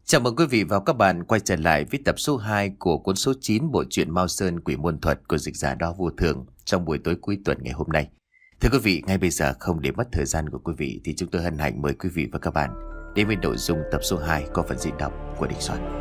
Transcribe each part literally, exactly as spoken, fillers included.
Chào mừng quý vị và các bạn quay trở lại với tập số hai của cuốn số chín bộ truyện Mao Sơn Quỷ Môn Thuật của dịch giả Đo Vô Thường trong buổi tối cuối tuần ngày hôm nay. Thưa quý vị, ngay bây giờ không để mất thời gian của quý vị thì chúng tôi hân hạnh mời quý vị và các bạn đến với nội dung tập số hai có phần diễn đọc của Đình Soạn.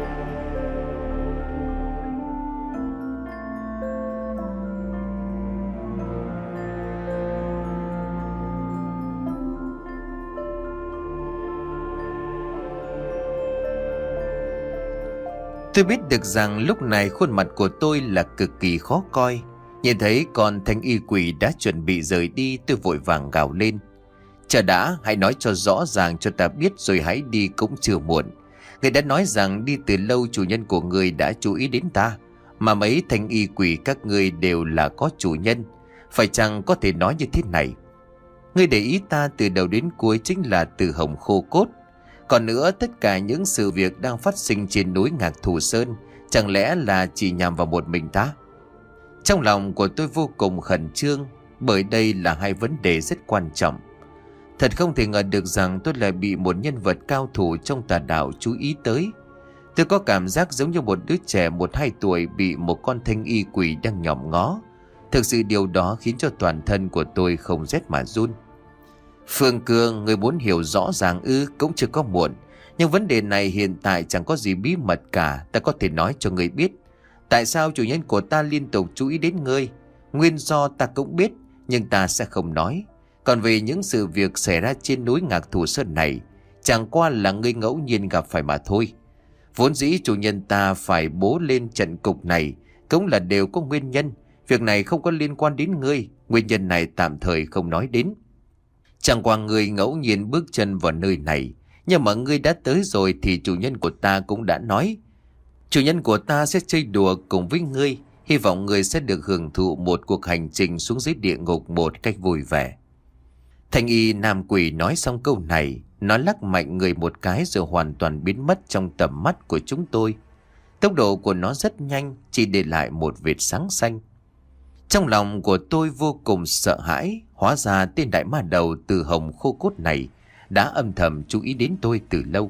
Tôi biết được rằng lúc này khuôn mặt của tôi là cực kỳ khó coi. Nhìn thấy con thanh y quỷ đã chuẩn bị rời đi, tôi vội vàng gào lên: "Chờ đã, hãy nói cho rõ ràng cho ta biết rồi hãy đi cũng chưa muộn. Người đã nói rằng đi từ lâu chủ nhân của người đã chú ý đến ta, mà mấy thanh y quỷ các ngươi đều là có chủ nhân. Phải chăng có thể nói như thế này? Ngươi để ý ta từ đầu đến cuối chính là Từ Hồng khô cốt. Còn nữa, tất cả những sự việc đang phát sinh trên núi Ngạc Thù Sơn chẳng lẽ là chỉ nhằm vào một mình ta?" Trong lòng của tôi vô cùng khẩn trương, bởi đây là hai vấn đề rất quan trọng. Thật không thể ngờ được rằng tôi lại bị một nhân vật cao thủ trong tà đạo chú ý tới. Tôi có cảm giác giống như một đứa trẻ một hai tuổi bị một con thanh y quỷ đang nhòm ngó. Thực sự điều đó khiến cho toàn thân của tôi không rét mà run. "Phương Cương, người muốn hiểu rõ ràng ư? Cũng chưa có muộn. Nhưng vấn đề này hiện tại chẳng có gì bí mật cả. Ta có thể nói cho người biết. Tại sao chủ nhân của ta liên tục chú ý đến ngươi? Nguyên do ta cũng biết, nhưng ta sẽ không nói. Còn về những sự việc xảy ra trên núi Ngạc Thù Sơn này, chẳng qua là ngươi ngẫu nhiên gặp phải mà thôi. Vốn dĩ chủ nhân ta phải bố lên trận cục này cũng là đều có nguyên nhân. Việc này không có liên quan đến ngươi. Nguyên nhân này tạm thời không nói đến. Chẳng qua ngươi ngẫu nhiên bước chân vào nơi này, nhưng mà ngươi đã tới rồi thì chủ nhân của ta cũng đã nói. Chủ nhân của ta sẽ chơi đùa cùng với ngươi. Hy vọng ngươi sẽ được hưởng thụ một cuộc hành trình xuống dưới địa ngục một cách vui vẻ." Thanh y nam quỷ nói xong câu này, nó lắc mạnh người một cái rồi hoàn toàn biến mất trong tầm mắt của chúng tôi. Tốc độ của nó rất nhanh, chỉ để lại một vệt sáng xanh. Trong lòng của tôi vô cùng sợ hãi. Hóa ra tên đại ma đầu Từ Hồng khô cốt này đã âm thầm chú ý đến tôi từ lâu.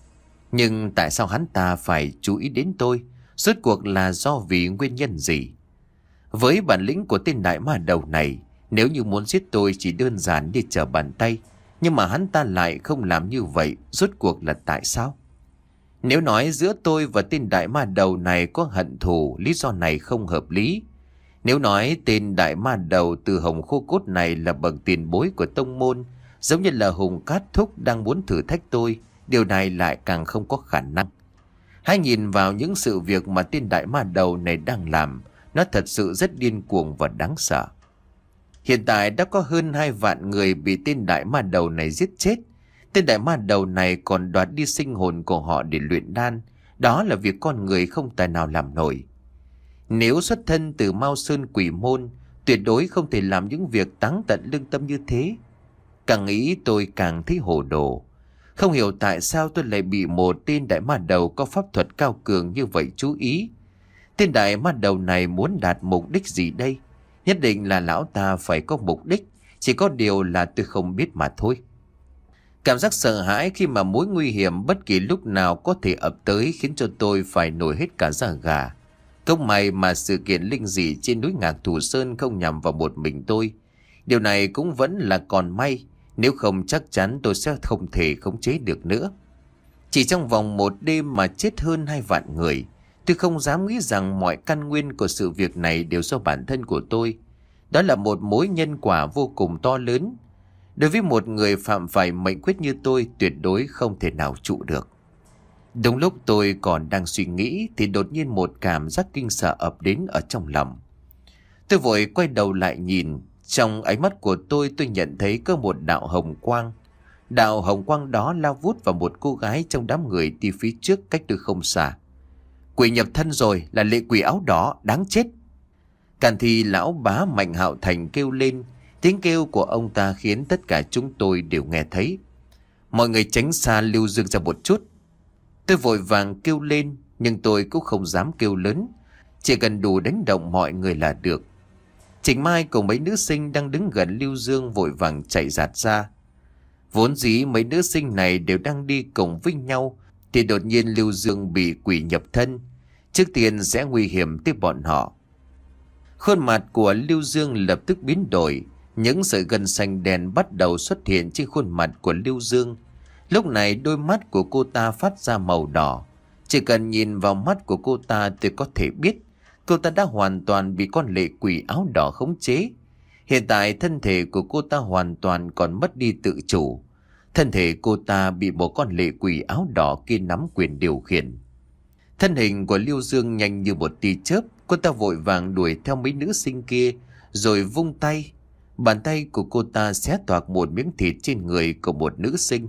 Nhưng tại sao hắn ta phải chú ý đến tôi? Rốt cuộc là do vì nguyên nhân gì? Với bản lĩnh của tên đại ma đầu này, nếu như muốn giết tôi chỉ đơn giản như trở bàn tay. Nhưng mà hắn ta lại không làm như vậy. Rốt cuộc là tại sao? Nếu nói giữa tôi và tên đại ma đầu này có hận thù, lý do này không hợp lý. Nếu nói tên đại ma đầu Từ Hồng khô cốt này là bậc tiền bối của tông môn, giống như là Hùng Cát Thúc đang muốn thử thách tôi, điều này lại càng không có khả năng. Hãy nhìn vào những sự việc mà tên đại ma đầu này đang làm, nó thật sự rất điên cuồng và đáng sợ. Hiện tại đã có hơn hai vạn người bị tên đại ma đầu này giết chết. Tên đại ma đầu này còn đoạt đi sinh hồn của họ để luyện đan. Đó là việc con người không tài nào làm nổi. Nếu xuất thân từ Mao Sơn Quỷ Môn, tuyệt đối không thể làm những việc táng tận lương tâm như thế. Càng nghĩ tôi càng thấy hồ đồ. Không hiểu tại sao tôi lại bị một tên đại ma đầu có pháp thuật cao cường như vậy chú ý. Tên đại ma đầu này muốn đạt mục đích gì đây? Nhất định là lão ta phải có mục đích, chỉ có điều là tôi không biết mà thôi. Cảm giác sợ hãi khi mà mối nguy hiểm bất kỳ lúc nào có thể ập tới khiến cho tôi phải nổi hết cả da gà. Không may mà sự kiện linh dị trên núi Ngạc Thù Sơn không nhằm vào một mình tôi. Điều này cũng vẫn là còn may, nếu không chắc chắn tôi sẽ không thể khống chế được nữa. Chỉ trong vòng một đêm mà chết hơn hai vạn người. Tôi không dám nghĩ rằng mọi căn nguyên của sự việc này đều do bản thân của tôi. Đó là một mối nhân quả vô cùng to lớn. Đối với một người phạm phải mệnh quyết như tôi, tuyệt đối không thể nào trụ được. Đúng lúc tôi còn đang suy nghĩ thì đột nhiên một cảm giác kinh sợ ập đến ở trong lòng. Tôi vội quay đầu lại nhìn. Trong ánh mắt của tôi tôi nhận thấy có một đạo hồng quang. Đạo hồng quang đó lao vút vào một cô gái trong đám người đi phía trước cách tôi không xa. "Quỷ nhập thân rồi, là lệ quỷ áo đỏ, đáng chết!" Càn thì lão bá Mạnh Hạo Thành kêu lên. Tiếng kêu của ông ta khiến tất cả chúng tôi đều nghe thấy. "Mọi người tránh xa Lưu Dương ra một chút." Tôi vội vàng kêu lên, nhưng tôi cũng không dám kêu lớn. Chỉ cần đủ đánh động mọi người là được. Trịnh Mai cùng mấy nữ sinh đang đứng gần Lưu Dương vội vàng chạy giạt ra. Vốn dĩ mấy nữ sinh này đều đang đi cùng với nhau, thì đột nhiên Lưu Dương bị quỷ nhập thân. Trước tiên sẽ nguy hiểm tới bọn họ. Khuôn mặt của Lưu Dương lập tức biến đổi. Những sợi gân xanh đen bắt đầu xuất hiện trên khuôn mặt của Lưu Dương. Lúc này đôi mắt của cô ta phát ra màu đỏ. Chỉ cần nhìn vào mắt của cô ta tôi có thể biết cô ta đã hoàn toàn bị con lệ quỷ áo đỏ khống chế. Hiện tại thân thể của cô ta hoàn toàn còn mất đi tự chủ. Thân thể cô ta bị một con lệ quỷ áo đỏ kia nắm quyền điều khiển. Thân hình của Lưu Dương nhanh như một tia chớp. Cô ta vội vàng đuổi theo mấy nữ sinh kia rồi vung tay. Bàn tay của cô ta xé toạc một miếng thịt trên người của một nữ sinh.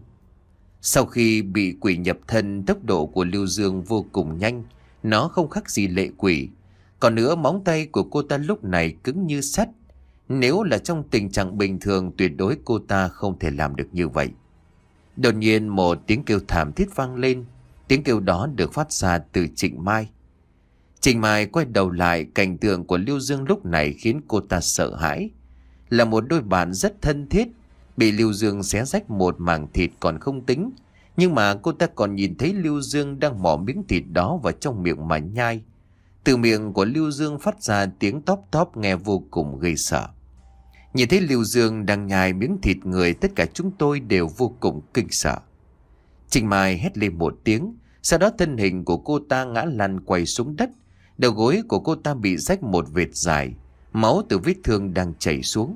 Sau khi bị quỷ nhập thân, tốc độ của Lưu Dương vô cùng nhanh. Nó không khác gì lệ quỷ. Còn nữa, móng tay của cô ta lúc này cứng như sắt. Nếu là trong tình trạng bình thường, tuyệt đối cô ta không thể làm được như vậy. Đột nhiên một tiếng kêu thảm thiết vang lên. Tiếng kêu đó được phát ra từ Trịnh Mai. Trịnh Mai quay đầu lại, cảnh tượng của Lưu Dương lúc này khiến cô ta sợ hãi. Là một đôi bạn rất thân thiết, bị Lưu Dương xé rách một mảng thịt còn không tính, nhưng mà cô ta còn nhìn thấy Lưu Dương đang mỏ miếng thịt đó vào trong miệng mà nhai. Từ miệng của Lưu Dương phát ra tiếng tóp tóp nghe vô cùng gây sợ. Nhìn thấy Lưu Dương đang nhai miếng thịt người, tất cả chúng tôi đều vô cùng kinh sợ. Trịnh Mai hét lên một tiếng, sau đó thân hình của cô ta ngã lăn quay xuống đất. Đầu gối của cô ta bị rách một vệt dài, máu từ vết thương đang chảy xuống.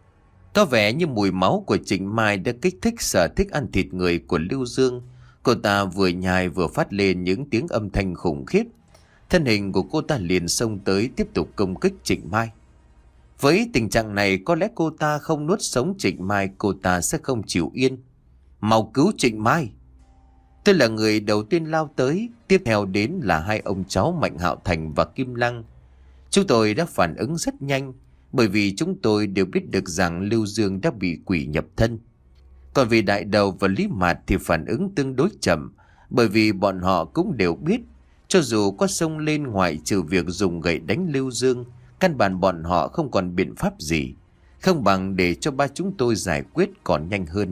Có vẻ như mùi máu của Trịnh Mai đã kích thích sở thích ăn thịt người của Lưu Dương. Cô ta vừa nhai vừa phát lên những tiếng âm thanh khủng khiếp. Thân hình của cô ta liền xông tới tiếp tục công kích Trịnh Mai. Với tình trạng này, có lẽ cô ta không nuốt sống Trịnh Mai, cô ta sẽ không chịu yên. Mau cứu Trịnh Mai! Tôi là người đầu tiên lao tới, tiếp theo đến là hai ông cháu Mạnh Hạo Thành và Kim Lăng. Chúng tôi đã phản ứng rất nhanh, bởi vì chúng tôi đều biết được rằng Lưu Dương đã bị quỷ nhập thân. Còn vì Đại Đầu và Lý Mạt thì phản ứng tương đối chậm, bởi vì bọn họ cũng đều biết, cho dù có xông lên ngoại trừ việc dùng gậy đánh Lưu Dương, căn bản bọn họ không còn biện pháp gì, không bằng để cho ba chúng tôi giải quyết còn nhanh hơn.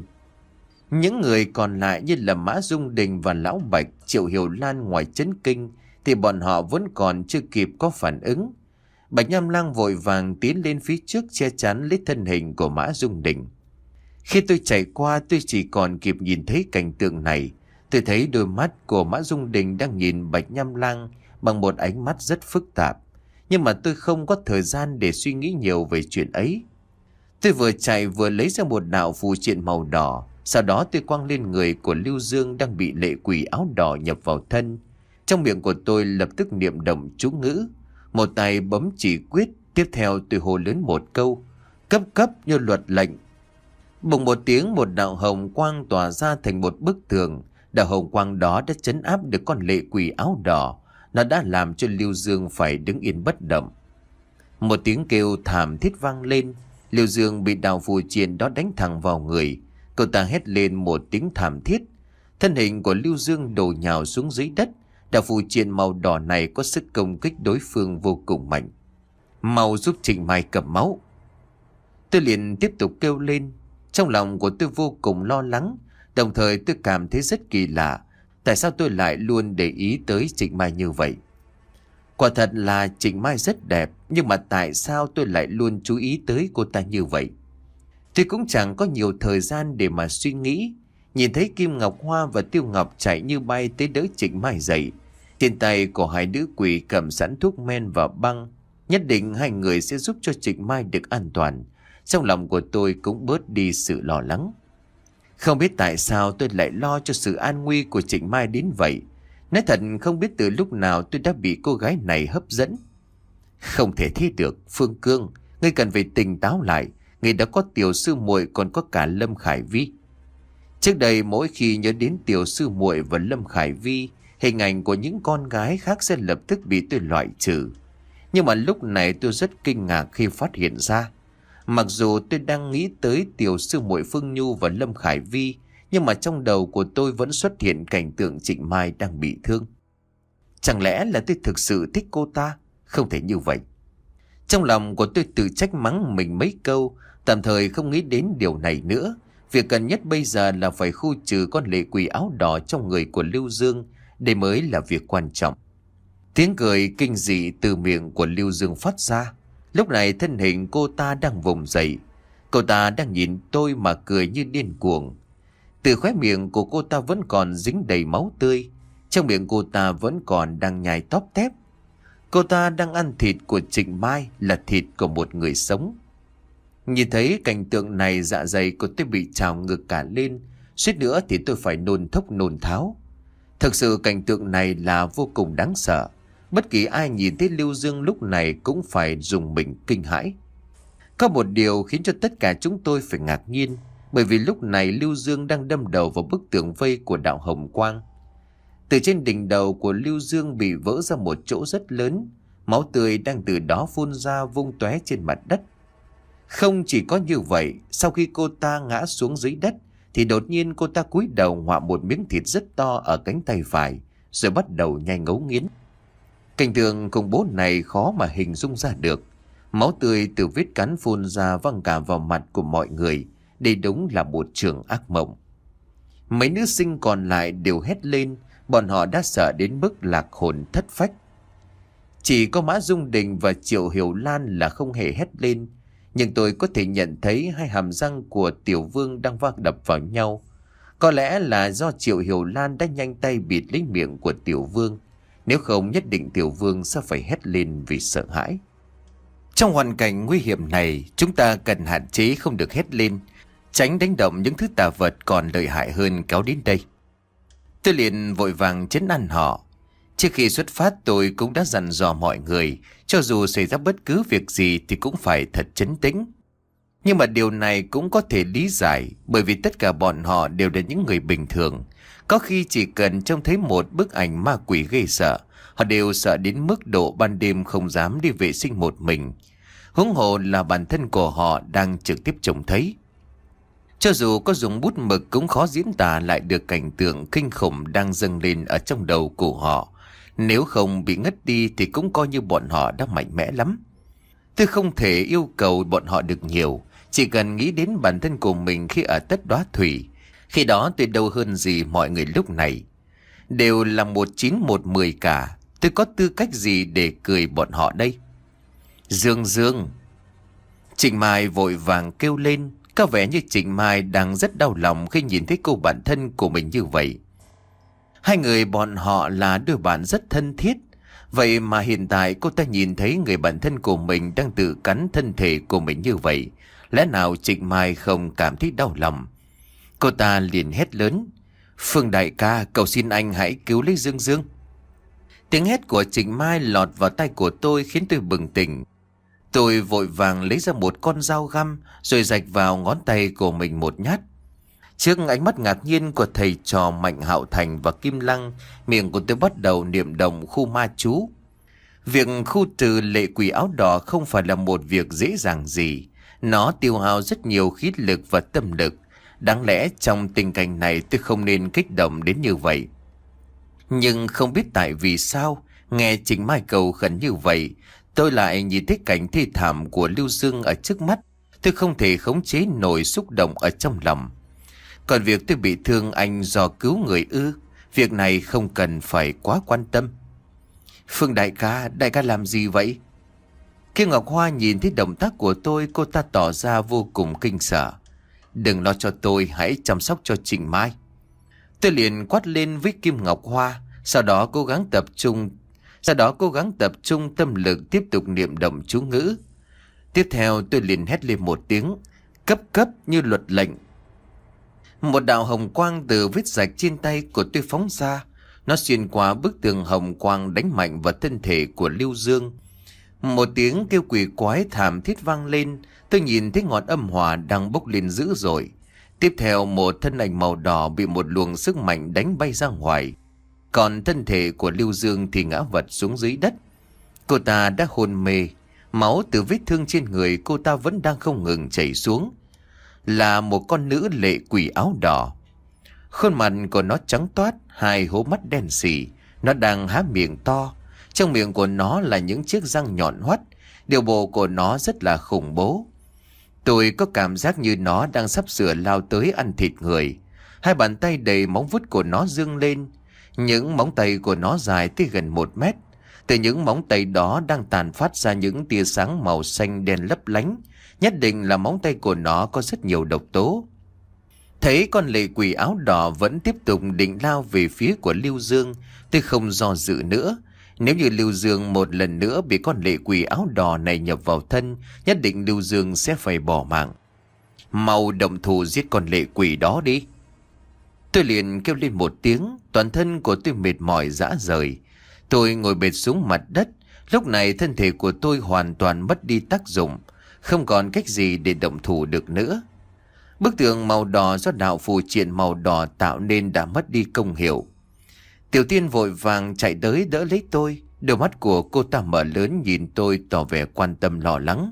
Những người còn lại như là Mã Dung Đình và Lão Bạch, Triệu Hiểu Lan ngoài chấn kinh thì bọn họ vẫn còn chưa kịp có phản ứng. Bạch Nham Lang vội vàng tiến lên phía trước che chắn lấy thân hình của Mã Dung Đình. Khi tôi chạy qua, tôi chỉ còn kịp nhìn thấy cảnh tượng này. Tôi thấy đôi mắt của Mã Dung Đình đang nhìn Bạch Nham Lang bằng một ánh mắt rất phức tạp. Nhưng mà tôi không có thời gian để suy nghĩ nhiều về chuyện ấy. Tôi vừa chạy vừa lấy ra một đạo phù triện màu đỏ. Sau đó tôi quăng lên người của Lưu Dương đang bị lệ quỷ áo đỏ nhập vào thân. Trong miệng của tôi lập tức niệm động chú ngữ. Một tay bấm chỉ quyết, tiếp theo tôi hô lớn một câu, cấp cấp như luật lệnh. Bùng một tiếng, một đạo hồng quang tỏa ra thành một bức tường. Đạo hồng quang đó đã trấn áp được con lệ quỷ áo đỏ. Nó đã làm cho Lưu Dương phải đứng yên bất động. Một tiếng kêu thảm thiết vang lên. Lưu Dương bị đạo phù triện đó đánh thẳng vào người. Cô ta hét lên một tiếng thảm thiết. Thân hình của Lưu Dương đổ nhào xuống dưới đất. Đạo phù triện màu đỏ này có sức công kích đối phương vô cùng mạnh. Mau giúp Trịnh Mai cầm máu! Tôi liền tiếp tục kêu lên. Trong lòng của tôi vô cùng lo lắng. Đồng thời tôi cảm thấy rất kỳ lạ. Tại sao tôi lại luôn để ý tới Trịnh Mai như vậy? Quả thật là Trịnh Mai rất đẹp. Nhưng mà tại sao tôi lại luôn chú ý tới cô ta như vậy? Tôi cũng chẳng có nhiều thời gian để mà suy nghĩ. Nhìn thấy Kim Ngọc Hoa và Tiêu Ngọc chạy như bay tới đỡ Trịnh Mai dậy. Trên tay của hai đứa quỷ cầm sẵn thuốc men và băng. Nhất định hai người sẽ giúp cho Trịnh Mai được an toàn. Trong lòng của tôi cũng bớt đi sự lo lắng. Không biết tại sao tôi lại lo cho sự an nguy của Trịnh Mai đến vậy. Nói thật không biết từ lúc nào tôi đã bị cô gái này hấp dẫn. Không thể thi được, Phương Cương. Ngươi cần phải tỉnh táo lại. Ngươi đã có tiểu sư muội, còn có cả Lâm Khải Vi. Trước đây mỗi khi nhớ đến tiểu sư muội và Lâm Khải Vi, hình ảnh của những con gái khác sẽ lập tức bị tôi loại trừ. Nhưng mà lúc này tôi rất kinh ngạc khi phát hiện ra, mặc dù tôi đang nghĩ tới tiểu sư muội Phương Nhu và Lâm Khải Vi, nhưng mà trong đầu của tôi vẫn xuất hiện cảnh tượng Trịnh Mai đang bị thương. Chẳng lẽ là tôi thực sự thích cô ta? Không thể như vậy. Trong lòng của tôi tự trách mắng mình mấy câu, tạm thời không nghĩ đến điều này nữa, Việc cần nhất bây giờ là phải khu trừ con lệ quỷ áo đỏ trong người của Lưu Dương. Đây mới là việc quan trọng. Tiếng cười kinh dị từ miệng của Lưu Dương phát ra. Lúc này thân hình cô ta đang vùng dậy. Cô ta đang nhìn tôi mà cười như điên cuồng. Từ khóe miệng của cô ta vẫn còn dính đầy máu tươi. Trong miệng cô ta vẫn còn đang nhai tóp tép. Cô ta đang ăn thịt của Trịnh Mai, là thịt của một người sống. Nhìn thấy cảnh tượng này, dạ dày của tôi bị trào ngược cả lên. Suýt nữa thì tôi phải nôn thốc nôn tháo. Thực sự cảnh tượng này là vô cùng đáng sợ. Bất kỳ ai nhìn thấy Lưu Dương lúc này cũng phải dùng mình kinh hãi. Có một điều khiến cho tất cả chúng tôi phải ngạc nhiên. Bởi vì lúc này Lưu Dương đang đâm đầu vào bức tường vây của đạo Hồng Quang. Từ trên đỉnh đầu của Lưu Dương bị vỡ ra một chỗ rất lớn. Máu tươi đang từ đó phun ra vung tóe trên mặt đất. Không chỉ có như vậy, sau khi cô ta ngã xuống dưới đất thì đột nhiên cô ta cúi đầu ngoạm một miếng thịt rất to ở cánh tay phải, rồi bắt đầu nhai ngấu nghiến. Cảnh tượng khủng bố này khó mà hình dung ra được. Máu tươi từ vết cắn phun ra văng cả vào mặt của mọi người. Đây đúng là một trường ác mộng. Mấy nữ sinh còn lại đều hét lên. Bọn họ đã sợ đến mức lạc hồn thất phách. Chỉ có Mã Dung Đình và Triệu Hiểu Lan là không hề hét lên. Nhưng tôi có thể nhận thấy hai hàm răng của Tiểu Vương đang va đập vào nhau. Có lẽ là do Triệu Hiểu Lan đã nhanh tay bịt lấy miệng của Tiểu Vương. Nếu không nhất định Tiểu Vương sẽ phải hét lên vì sợ hãi. Trong hoàn cảnh nguy hiểm này, chúng ta cần hạn chế không được hét lên, tránh đánh động những thứ tà vật còn lợi hại hơn kéo đến đây. Tôi liền vội vàng trấn an họ. Trước khi xuất phát tôi cũng đã dặn dò mọi người, cho dù xảy ra bất cứ việc gì thì cũng phải thật trấn tĩnh. Nhưng mà điều này cũng có thể lý giải, bởi vì tất cả bọn họ đều là những người bình thường. Có khi chỉ cần trông thấy một bức ảnh ma quỷ ghê sợ, họ đều sợ đến mức độ ban đêm không dám đi vệ sinh một mình. Huống hồ là bản thân của họ đang trực tiếp trông thấy. Cho dù có dùng bút mực cũng khó diễn tả lại được cảnh tượng kinh khủng đang dâng lên ở trong đầu của họ. Nếu không bị ngất đi thì cũng coi như bọn họ đã mạnh mẽ lắm. Tôi không thể yêu cầu bọn họ được nhiều, chỉ cần nghĩ đến bản thân của mình khi ở Tất Đóa Thủy. Khi đó tôi đâu hơn gì mọi người lúc này. Đều là một chín một mười cả. Tôi có tư cách gì để cười bọn họ đây? Dương Dương! Trịnh Mai vội vàng kêu lên. Có vẻ như Trịnh Mai đang rất đau lòng khi nhìn thấy cô bạn thân của mình như vậy. Hai người bọn họ là đôi bạn rất thân thiết. Vậy mà hiện tại cô ta nhìn thấy người bạn thân của mình đang tự cắn thân thể của mình như vậy. Lẽ nào Trịnh Mai không cảm thấy đau lòng? Cô ta liền hét lớn. Phương đại ca, cầu xin anh hãy cứu lấy Dương Dương. Tiếng hét của Trịnh Mai lọt vào tai của tôi khiến tôi bừng tỉnh. Tôi vội vàng lấy ra một con dao găm rồi rạch vào ngón tay của mình một nhát. Trước ánh mắt ngạc nhiên của thầy trò Mạnh Hạo Thành và Kim Lăng, miệng của tôi bắt đầu niệm động khu ma chú. Việc khu trừ lệ quỷ áo đỏ không phải là một việc dễ dàng gì. Nó tiêu hao rất nhiều khí lực và tâm lực. Đáng lẽ trong tình cảnh này tôi không nên kích động đến như vậy. Nhưng không biết tại vì sao, nghe Trịnh Mai cầu khẩn như vậy, tôi lại nhìn thấy cảnh thê thảm của Lưu Dương ở trước mắt. Tôi không thể khống chế nổi xúc động ở trong lòng. Còn việc tôi bị thương anh do cứu người ư, việc này không cần phải quá quan tâm. Phương đại ca, đại ca làm gì vậy? Khi Ngọc Hoa nhìn thấy động tác của tôi, cô ta tỏ ra vô cùng kinh sợ. Đừng lo cho tôi, hãy chăm sóc cho Trịnh Mai. Tôi liền quát lên với Kim Ngọc Hoa, sau đó cố gắng tập trung, sau đó cố gắng tập trung tâm lực tiếp tục niệm động chú ngữ. Tiếp theo tôi liền hét lên một tiếng, cấp cấp như luật lệnh. Một đạo hồng quang từ vết rạch trên tay của tôi phóng ra. Nó xuyên qua bức tường hồng quang đánh mạnh vào thân thể của Lưu Dương. Một tiếng kêu quỷ quái thảm thiết vang lên. Tôi nhìn thấy ngọn âm hỏa đang bốc lên dữ dội. Tiếp theo một thân ảnh màu đỏ bị một luồng sức mạnh đánh bay ra ngoài. Còn thân thể của Lưu Dương thì ngã vật xuống dưới đất. Cô ta đã hôn mê. Máu từ vết thương trên người cô ta vẫn đang không ngừng chảy xuống. Là một con nữ lệ quỷ áo đỏ. Khuôn mặt của nó trắng toát, hai hố mắt đen sì. Nó đang há miệng to. Trong miệng của nó là những chiếc răng nhọn hoắt. Điều bộ của nó rất là khủng bố. Tôi có cảm giác như nó đang sắp sửa lao tới ăn thịt người. Hai bàn tay đầy móng vuốt của nó dương lên. Những móng tay của nó dài tới gần một mét. Từ những móng tay đó đang tàn phát ra những tia sáng màu xanh đen lấp lánh. Nhất định là móng tay của nó có rất nhiều độc tố. Thấy con lệ quỷ áo đỏ vẫn tiếp tục định lao về phía của Lưu Dương, tôi không do dự nữa. Nếu như Lưu Dương một lần nữa bị con lệ quỷ áo đỏ này nhập vào thân, nhất định Lưu Dương sẽ phải bỏ mạng. Mau động thủ giết con lệ quỷ đó đi. Tôi liền kêu lên một tiếng, toàn thân của tôi mệt mỏi rã rời. Tôi ngồi bệt xuống mặt đất, lúc này thân thể của tôi hoàn toàn mất đi tác dụng, không còn cách gì để động thủ được nữa. Bức tường màu đỏ do đạo phù triện màu đỏ tạo nên đã mất đi công hiệu. Tiểu Tiên vội vàng chạy tới đỡ lấy tôi, đôi mắt của cô ta mở lớn nhìn tôi tỏ vẻ quan tâm lo lắng.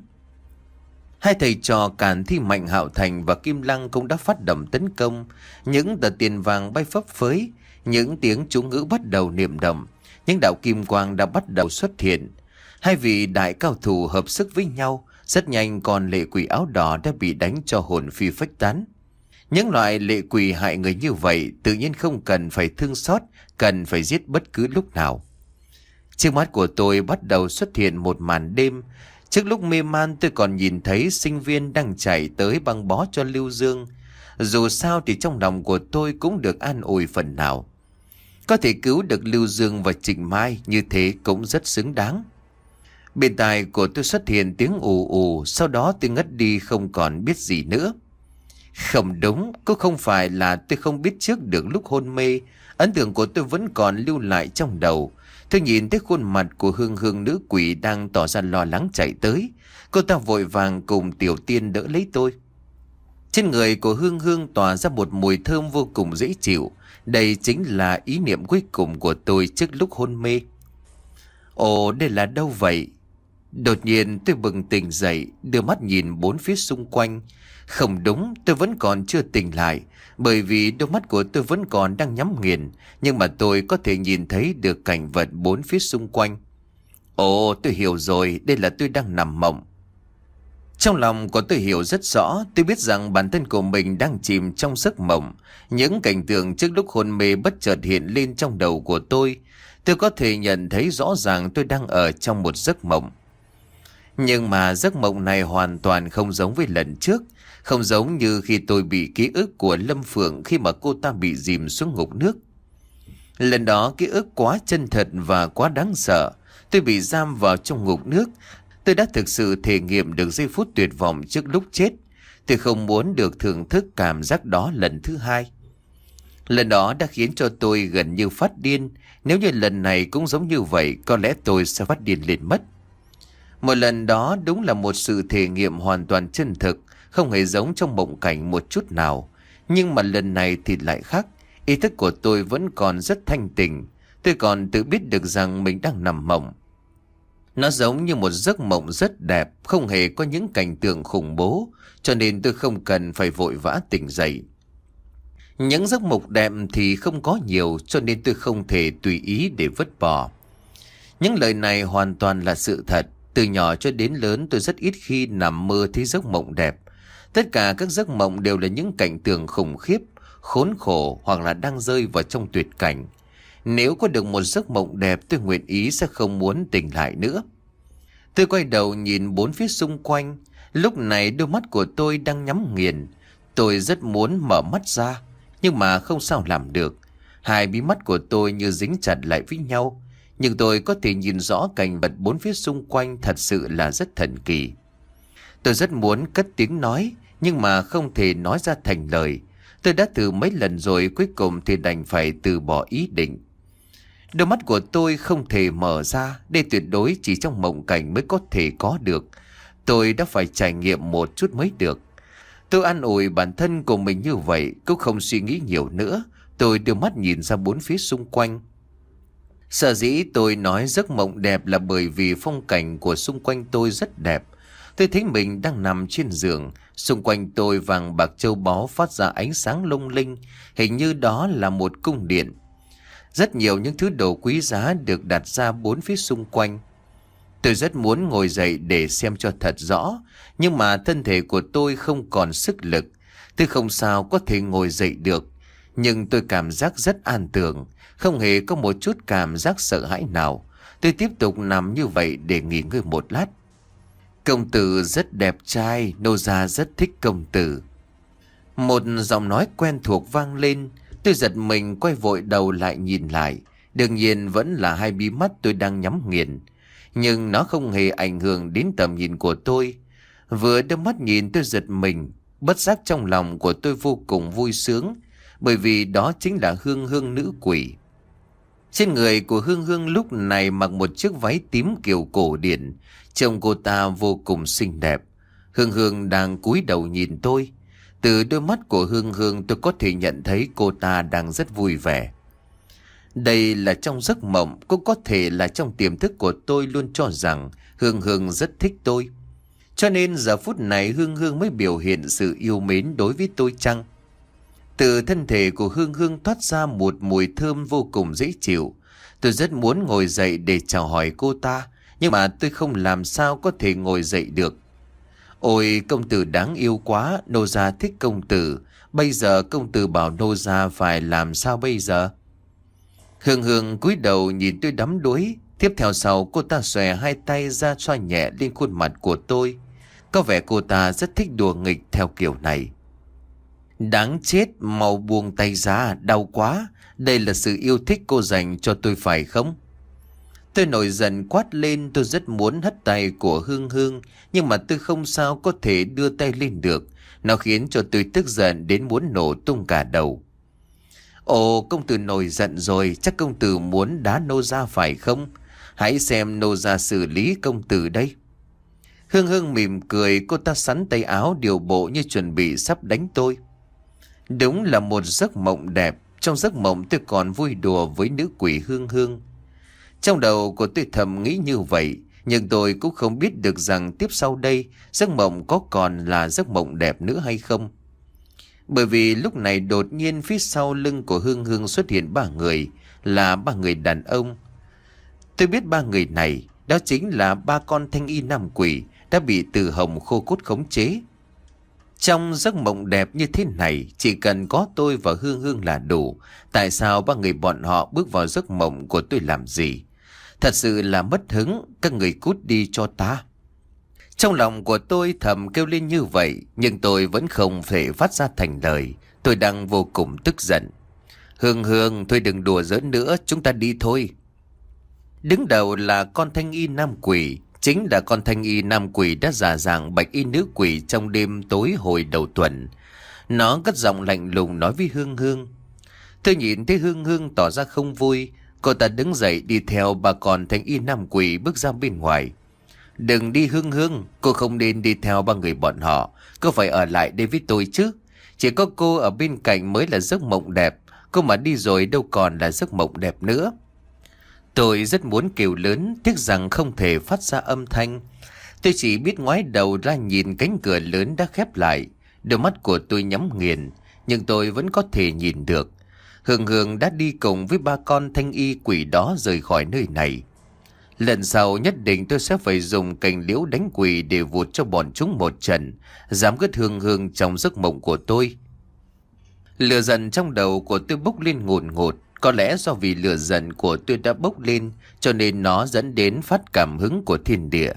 Hai thầy trò Càn Thi, Mạnh Hạo Thành và Kim Lăng cũng đã phát động tấn công. Những tờ tiền vàng bay phấp phới, những tiếng chú ngữ bắt đầu niệm động, những đạo kim quang đã bắt đầu xuất hiện. Hai vị đại cao thủ hợp sức với nhau, rất nhanh con lệ quỷ áo đỏ đã bị đánh cho hồn phi phách tán. Những loại lệ quỷ hại người như vậy tự nhiên không cần phải thương xót, cần phải giết bất cứ lúc nào. Trước mắt của tôi bắt đầu xuất hiện một màn đêm. Trước lúc mê man tôi còn nhìn thấy sinh viên đang chạy tới băng bó cho Lưu Dương. Dù sao thì trong lòng của tôi cũng được an ủi phần nào. Có thể cứu được Lưu Dương và Trịnh Mai như thế cũng rất xứng đáng. Bên tai của tôi xuất hiện tiếng ù ù, sau đó tôi ngất đi không còn biết gì nữa. Không đúng, cũng không phải là tôi không biết trước được lúc hôn mê. Ấn tượng của tôi vẫn còn lưu lại trong đầu. Tôi nhìn thấy khuôn mặt của Hương Hương nữ quỷ đang tỏ ra lo lắng chạy tới. Cô ta vội vàng cùng Tiểu Tiên đỡ lấy tôi. Trên người của Hương Hương tỏa ra một mùi thơm vô cùng dễ chịu. Đây chính là ý niệm cuối cùng của tôi trước lúc hôn mê. Ồ, đây là đâu vậy? Đột nhiên tôi bừng tỉnh dậy, đưa mắt nhìn bốn phía xung quanh. Không đúng, tôi vẫn còn chưa tỉnh lại, bởi vì đôi mắt của tôi vẫn còn đang nhắm nghiền, nhưng mà tôi có thể nhìn thấy được cảnh vật bốn phía xung quanh. Ồ, tôi hiểu rồi, đây là tôi đang nằm mộng. Trong lòng của tôi hiểu rất rõ, tôi biết rằng bản thân của mình đang chìm trong giấc mộng. Những cảnh tượng trước lúc hôn mê bất chợt hiện lên trong đầu của tôi. Tôi có thể nhận thấy rõ ràng tôi đang ở trong một giấc mộng. Nhưng mà giấc mộng này hoàn toàn không giống với lần trước. Không giống như khi tôi bị ký ức của Lâm Phượng khi mà cô ta bị dìm xuống ngục nước. Lần đó ký ức quá chân thật và quá đáng sợ. Tôi bị giam vào trong ngục nước. Tôi đã thực sự thể nghiệm được giây phút tuyệt vọng trước lúc chết. Tôi không muốn được thưởng thức cảm giác đó lần thứ hai. Lần đó đã khiến cho tôi gần như phát điên. Nếu như lần này cũng giống như vậy, có lẽ tôi sẽ phát điên lên mất. Một lần đó đúng là một sự thể nghiệm hoàn toàn chân thực, không hề giống trong mộng cảnh một chút nào. Nhưng mà lần này thì lại khác. Ý thức của tôi vẫn còn rất thanh tỉnh. Tôi còn tự biết được rằng mình đang nằm mộng. Nó giống như một giấc mộng rất đẹp, không hề có những cảnh tượng khủng bố, cho nên tôi không cần phải vội vã tỉnh dậy. Những giấc mộng đẹp thì không có nhiều, cho nên tôi không thể tùy ý để vứt bỏ. Những lời này hoàn toàn là sự thật. Từ nhỏ cho đến lớn tôi rất ít khi nằm mơ thấy giấc mộng đẹp. Tất cả các giấc mộng đều là những cảnh tượng khủng khiếp, khốn khổ hoặc là đang rơi vào trong tuyệt cảnh. Nếu có được một giấc mộng đẹp, tôi nguyện ý sẽ không muốn tỉnh lại nữa. Tôi quay đầu nhìn bốn phía xung quanh. Lúc này đôi mắt của tôi đang nhắm nghiền. Tôi rất muốn mở mắt ra, nhưng mà không sao làm được. Hai mí mắt của tôi như dính chặt lại với nhau. Nhưng tôi có thể nhìn rõ cảnh vật bốn phía xung quanh, thật sự là rất thần kỳ. Tôi rất muốn cất tiếng nói, nhưng mà không thể nói ra thành lời. Tôi đã thử mấy lần rồi, cuối cùng thì đành phải từ bỏ ý định. Đôi mắt của tôi không thể mở ra, đây tuyệt đối chỉ trong mộng cảnh mới có thể có được. Tôi đã phải trải nghiệm một chút mới được. Tôi an ủi bản thân của mình như vậy, cũng không suy nghĩ nhiều nữa. Tôi đưa mắt nhìn ra bốn phía xung quanh. Sở dĩ tôi nói giấc mộng đẹp là bởi vì phong cảnh của xung quanh tôi rất đẹp. Tôi thấy mình đang nằm trên giường, xung quanh tôi vàng bạc châu báu phát ra ánh sáng lung linh, hình như đó là một cung điện. Rất nhiều những thứ đồ quý giá được đặt ra bốn phía xung quanh. Tôi rất muốn ngồi dậy để xem cho thật rõ, nhưng mà thân thể của tôi không còn sức lực. Tôi không sao có thể ngồi dậy được, nhưng tôi cảm giác rất an tường, không hề có một chút cảm giác sợ hãi nào. Tôi tiếp tục nằm như vậy để nghỉ ngơi một lát. Công tử rất đẹp trai, nô gia rất thích công tử. Một giọng nói quen thuộc vang lên. Tôi giật mình quay vội đầu lại nhìn lại. Đương nhiên vẫn là hai bí mắt tôi đang nhắm nghiền, nhưng nó không hề ảnh hưởng đến tầm nhìn của tôi. Vừa đưa mắt nhìn tôi giật mình, bất giác trong lòng của tôi vô cùng vui sướng, bởi vì đó chính là Hương Hương nữ quỷ. Trên người của Hương Hương lúc này mặc một chiếc váy tím kiểu cổ điển, trông cô ta vô cùng xinh đẹp. Hương Hương đang cúi đầu nhìn tôi. Từ đôi mắt của Hương Hương tôi có thể nhận thấy cô ta đang rất vui vẻ. Đây là trong giấc mộng, cũng có thể là trong tiềm thức của tôi luôn cho rằng Hương Hương rất thích tôi. Cho nên giờ phút này Hương Hương mới biểu hiện sự yêu mến đối với tôi chăng? Từ thân thể của Hương Hương thoát ra một mùi thơm vô cùng dễ chịu. Tôi rất muốn ngồi dậy để chào hỏi cô ta, nhưng mà tôi không làm sao có thể ngồi dậy được. Ôi công tử đáng yêu quá, nô gia thích công tử. Bây giờ công tử bảo nô gia phải làm sao bây giờ? Hương Hương cúi đầu nhìn tôi đắm đuối. Tiếp theo sau cô ta xòe hai tay ra xoa nhẹ lên khuôn mặt của tôi. Có vẻ cô ta rất thích đùa nghịch theo kiểu này. Đáng chết, mau buông tay ra, đau quá. Đây là sự yêu thích cô dành cho tôi phải không? Tôi nổi giận quát lên. Tôi rất muốn hất tay của Hương Hương, nhưng mà tôi không sao có thể đưa tay lên được. Nó khiến cho tôi tức giận đến muốn nổ tung cả đầu. Ồ, công tử nổi giận rồi, chắc công tử muốn đá nô gia phải không? Hãy xem nô gia xử lý công tử đây. Hương Hương mỉm cười, cô ta xắn tay áo điều bộ như chuẩn bị sắp đánh tôi. Đúng là một giấc mộng đẹp. Trong giấc mộng tôi còn vui đùa với nữ quỷ Hương Hương. Trong đầu của tôi thầm nghĩ như vậy, nhưng tôi cũng không biết được rằng tiếp sau đây giấc mộng có còn là giấc mộng đẹp nữa hay không. Bởi vì lúc này đột nhiên phía sau lưng của Hương Hương xuất hiện ba người, là ba người đàn ông. Tôi biết ba người này, đó chính là ba con thanh y nam quỷ đã bị Từ Hồng khô cốt khống chế. Trong giấc mộng đẹp như thế này, chỉ cần có tôi và Hương Hương là đủ. Tại sao ba người bọn họ bước vào giấc mộng của tôi làm gì? Thật sự là mất hứng, các người cút đi cho ta. Trong lòng của tôi thầm kêu lên như vậy, nhưng tôi vẫn không thể phát ra thành lời. Tôi đang vô cùng tức giận. Hương Hương, thôi đừng đùa giỡn nữa, chúng ta đi thôi. Đứng đầu là con thanh y nam quỷ. Chính là con thanh y nam quỷ đã giả dạng bạch y nữ quỷ trong đêm tối hồi đầu tuần. Nó cất giọng lạnh lùng nói với Hương Hương. Tôi nhìn thấy Hương Hương tỏ ra không vui. Cô ta đứng dậy đi theo bà con thanh y nam quỷ bước ra bên ngoài. Đừng đi Hương Hương, cô không nên đi theo ba người bọn họ. Cô phải ở lại đây với tôi chứ. Chỉ có cô ở bên cạnh mới là giấc mộng đẹp. Cô mà đi rồi đâu còn là giấc mộng đẹp nữa. Tôi rất muốn kêu lớn, tiếc rằng không thể phát ra âm thanh. Tôi chỉ biết ngoái đầu ra nhìn cánh cửa lớn đã khép lại. Đôi mắt của tôi nhắm nghiền, nhưng tôi vẫn có thể nhìn được. Hương Hương đã đi cùng với ba con thanh y quỷ đó rời khỏi nơi này. Lần sau nhất định tôi sẽ phải dùng cành liễu đánh quỷ để vụt cho bọn chúng một trận, dám gất Hương Hương trong giấc mộng của tôi. Lửa giận trong đầu của tôi bốc lên ngùn ngụt. Có lẽ do vì lửa giận của tôi đã bốc lên, cho nên nó dẫn đến phát cảm hứng của thiên địa.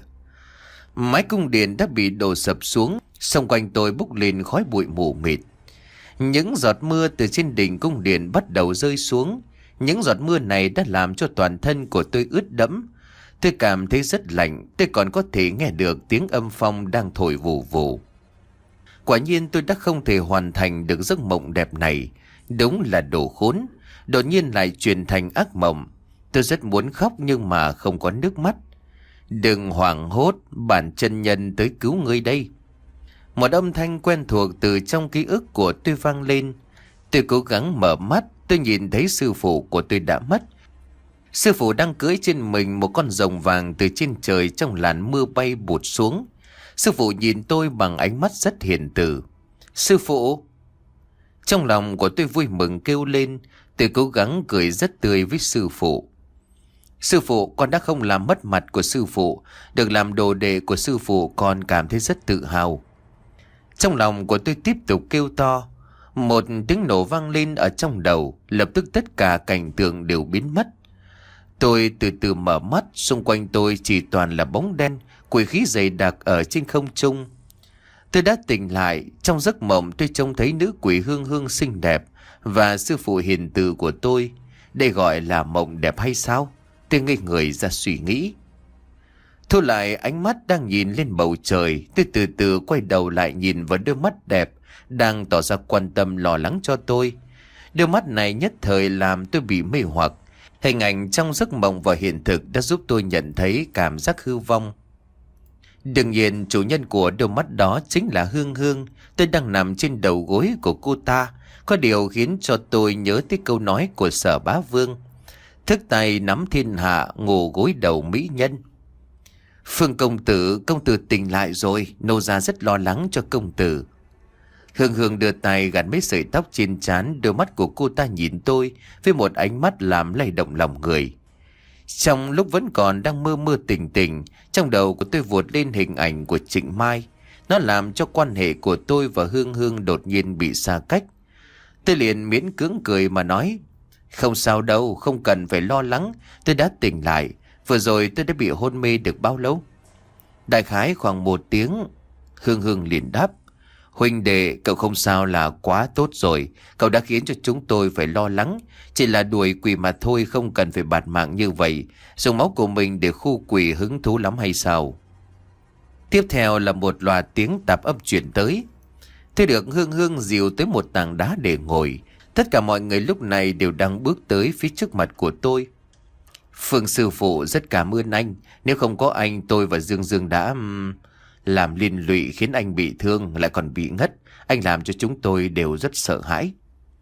Mái cung điện đã bị đổ sập xuống, xung quanh tôi bốc lên khói bụi mù mịt. Những giọt mưa từ trên đỉnh cung điện bắt đầu rơi xuống. Những giọt mưa này đã làm cho toàn thân của tôi ướt đẫm. Tôi cảm thấy rất lạnh, tôi còn có thể nghe được tiếng âm phong đang thổi vù vù. Quả nhiên tôi đã không thể hoàn thành được giấc mộng đẹp này. Đúng là đồ khốn. Đột nhiên lại chuyển thành ác mộng. Tôi rất muốn khóc nhưng mà không có nước mắt. Đừng hoảng hốt, bản chân nhân tới cứu ngươi đây. Một âm thanh quen thuộc từ trong ký ức của tôi vang lên. Tôi cố gắng mở mắt, tôi nhìn thấy sư phụ của tôi đã mất. Sư phụ đang cưỡi trên mình một con rồng vàng từ trên trời trong làn mưa bay bụt xuống. Sư phụ nhìn tôi bằng ánh mắt rất hiền từ. Sư phụ! Trong lòng của tôi vui mừng kêu lên. Tôi cố gắng cười rất tươi với sư phụ. Sư phụ, con đã không làm mất mặt của sư phụ. Được làm đồ đệ của sư phụ con cảm thấy rất tự hào. Trong lòng của tôi tiếp tục kêu to. Một tiếng nổ vang lên ở trong đầu. Lập tức tất cả cảnh tượng đều biến mất. Tôi từ từ mở mắt. Xung quanh tôi chỉ toàn là bóng đen, quỷ khí dày đặc ở trên không trung. Tôi đã tỉnh lại. Trong giấc mộng tôi trông thấy nữ quỷ Hương Hương xinh đẹp và sư phụ hiền từ của tôi. Đây gọi là mộng đẹp hay sao? Tôi ngây người ra suy nghĩ. Thu lại ánh mắt đang nhìn lên bầu trời. Tôi từ từ quay đầu lại nhìn vào đôi mắt đẹp đang tỏ ra quan tâm lo lắng cho tôi. Đôi mắt này nhất thời làm tôi bị mê hoặc. Hình ảnh trong giấc mộng và hiện thực đã giúp tôi nhận thấy cảm giác hư vong. Đương nhiên chủ nhân của đôi mắt đó chính là Hương Hương. Tôi đang nằm trên đầu gối của cô ta. Có điều khiến cho tôi nhớ tới câu nói của Sở Bá Vương: thức tay nắm thiên hạ, ngủ gối đầu mỹ nhân. Phương công tử, công tử tỉnh lại rồi. Nô gia rất lo lắng cho công tử. Hương Hương đưa tay gạt mấy sợi tóc trên trán. Đôi mắt của cô ta nhìn tôi với một ánh mắt làm lay động lòng người. Trong lúc vẫn còn đang mơ mơ tỉnh tỉnh, trong đầu của tôi vụt lên hình ảnh của Trịnh Mai. Nó làm cho quan hệ của tôi và Hương Hương đột nhiên bị xa cách. Tôi liền miễn cưỡng cười mà nói: không sao đâu, không cần phải lo lắng. Tôi đã tỉnh lại. Vừa rồi tôi đã bị hôn mê được bao lâu? Đại khái khoảng một tiếng. Hương Hương liền đáp: huynh đệ, cậu không sao là quá tốt rồi. Cậu đã khiến cho chúng tôi phải lo lắng. Chỉ là đuổi quỷ mà thôi, không cần phải bạt mạng như vậy. Dùng máu của mình để khu quỷ hứng thú lắm hay sao? Tiếp theo là một loạt tiếng tạp âm chuyển tới. Tôi được Hương Hương dìu tới một tảng đá để ngồi. Tất cả mọi người lúc này đều đang bước tới phía trước mặt của tôi. Phương sư phụ rất cảm ơn anh. Nếu không có anh, tôi và Dương Dương đã um, làm liên lụy khiến anh bị thương, lại còn bị ngất. Anh làm cho chúng tôi đều rất sợ hãi.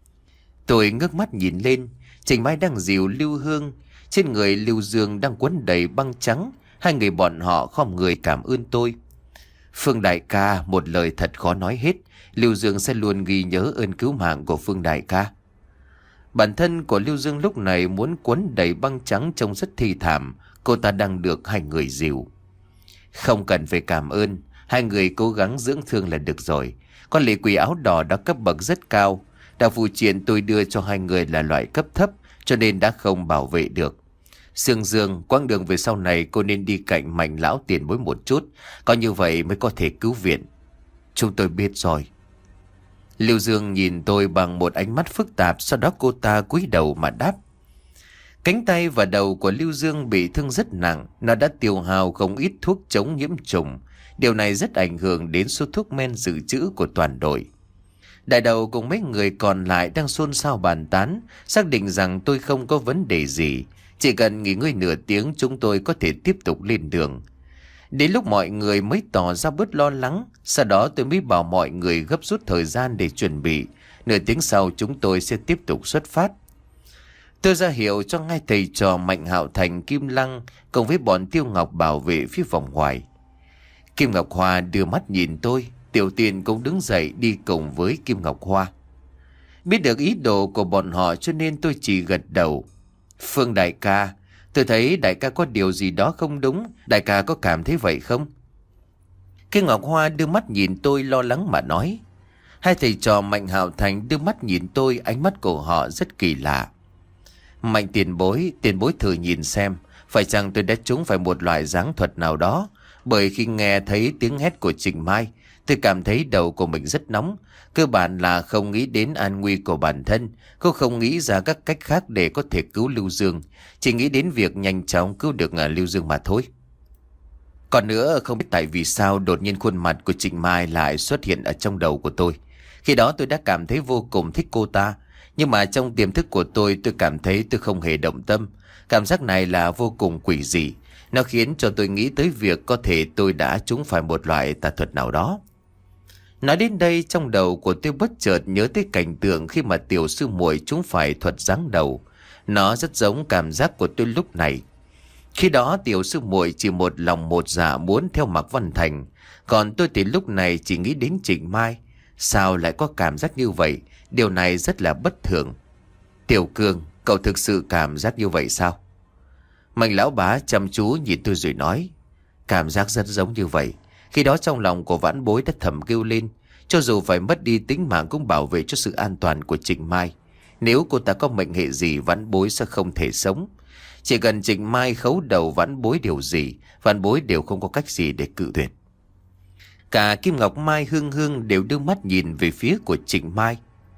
Tôi ngước mắt nhìn lên. Trình Mai đang dìu Lưu Hương. Trên người Lưu Dương đang quấn đầy băng trắng. Hai người bọn họ khom người cảm ơn tôi. Phương đại ca, một lời thật khó nói hết. Lưu Dương sẽ luôn ghi nhớ ơn cứu mạng của Phương đại ca. Bản thân của Lưu Dương lúc này muốn quấn đầy băng trắng trông rất thi thảm. Cô ta đang được hai người dìu. Không cần phải cảm ơn. Hai người cố gắng dưỡng thương là được rồi. Con lệ quỷ áo đỏ đã cấp bậc rất cao. Đạo phù triện tôi đưa cho hai người là loại cấp thấp, cho nên đã không bảo vệ được. Sương Dương, quãng đường về sau này cô nên đi cạnh Mạnh lão tiền bối một chút. Có như vậy mới có thể cứu viện. Chúng tôi biết rồi. Lưu Dương nhìn tôi bằng một ánh mắt phức tạp. Sau đó cô ta cúi đầu mà đáp. Cánh tay và đầu của Lưu Dương bị thương rất nặng. Nó đã tiêu hao không ít thuốc chống nhiễm trùng. Điều này rất ảnh hưởng đến số thuốc men dự trữ của toàn đội. Đại đầu cùng mấy người còn lại đang xôn xao bàn tán, xác định rằng tôi không có vấn đề gì. Chỉ cần nghỉ ngơi nửa tiếng chúng tôi có thể tiếp tục lên đường. Đến lúc mọi người mới tỏ ra bớt lo lắng. Sau đó tôi mới bảo mọi người gấp rút thời gian để chuẩn bị. Nửa tiếng sau chúng tôi sẽ tiếp tục xuất phát. Tôi ra hiệu cho ngay thầy trò Mạnh Hạo Thành, Kim Lăng cùng với bọn Tiêu Ngọc bảo vệ phía vòng ngoài. Kim Ngọc Hoa đưa mắt nhìn tôi. Tiểu Tiền cũng đứng dậy đi cùng với Kim Ngọc Hoa. Biết được ý đồ của bọn họ cho nên tôi chỉ gật đầu. Phương đại ca, tôi thấy đại ca có điều gì đó không đúng. Đại ca có cảm thấy vậy không? Kim Ngọc Hoa đưa mắt nhìn tôi lo lắng mà nói. Hai thầy trò Mạnh Hạo Thành đưa mắt nhìn tôi, ánh mắt của họ rất kỳ lạ. Mạnh tiền bối, tiền bối thử nhìn xem, phải chăng tôi đã trúng phải một loại giáng thuật nào đó? Bởi khi nghe thấy tiếng hét của Trịnh Mai, tôi cảm thấy đầu của mình rất nóng. Cơ bản là không nghĩ đến an nguy của bản thân. Cô không nghĩ ra các cách khác để có thể cứu Lưu Dương. Chỉ nghĩ đến việc nhanh chóng cứu được Lưu Dương mà thôi. Còn nữa, không biết tại vì sao đột nhiên khuôn mặt của Trịnh Mai lại xuất hiện ở trong đầu của tôi. Khi đó tôi đã cảm thấy vô cùng thích cô ta. Nhưng mà trong tiềm thức của tôi, tôi cảm thấy tôi không hề động tâm. Cảm giác này là vô cùng quỷ dị. Nó khiến cho tôi nghĩ tới việc có thể tôi đã trúng phải một loại tà thuật nào đó. Nói đến đây, trong đầu của tôi bất chợt nhớ tới cảnh tượng khi mà tiểu sư muội trúng phải thuật giáng đầu. Nó rất giống cảm giác của tôi lúc này. Khi đó tiểu sư muội chỉ một lòng một dạ muốn theo Mạc Văn Thành. Còn tôi thì lúc này chỉ nghĩ đến Trịnh Mai. Sao lại có cảm giác như vậy? Điều này rất là bất thường. Tiểu Cương, cậu thực sự cảm giác như vậy sao? Mạnh lão bá chăm chú nhìn tôi rồi nói: Cảm giác rất giống như vậy. Khi đó trong lòng của vãn bối đã thầm kêu lên, cho dù phải mất đi tính mạng cũng bảo vệ cho sự an toàn của Trịnh Mai. Nếu cô ta có mệnh hệ gì, vãn bối sẽ không thể sống. Chỉ cần Trịnh Mai khấu đầu vãn bối điều gì, vãn bối đều không có cách gì để cự tuyệt. Cả Kim Ngọc Mai, Hương Hương đều đưa mắt nhìn về phía của Trịnh Mai.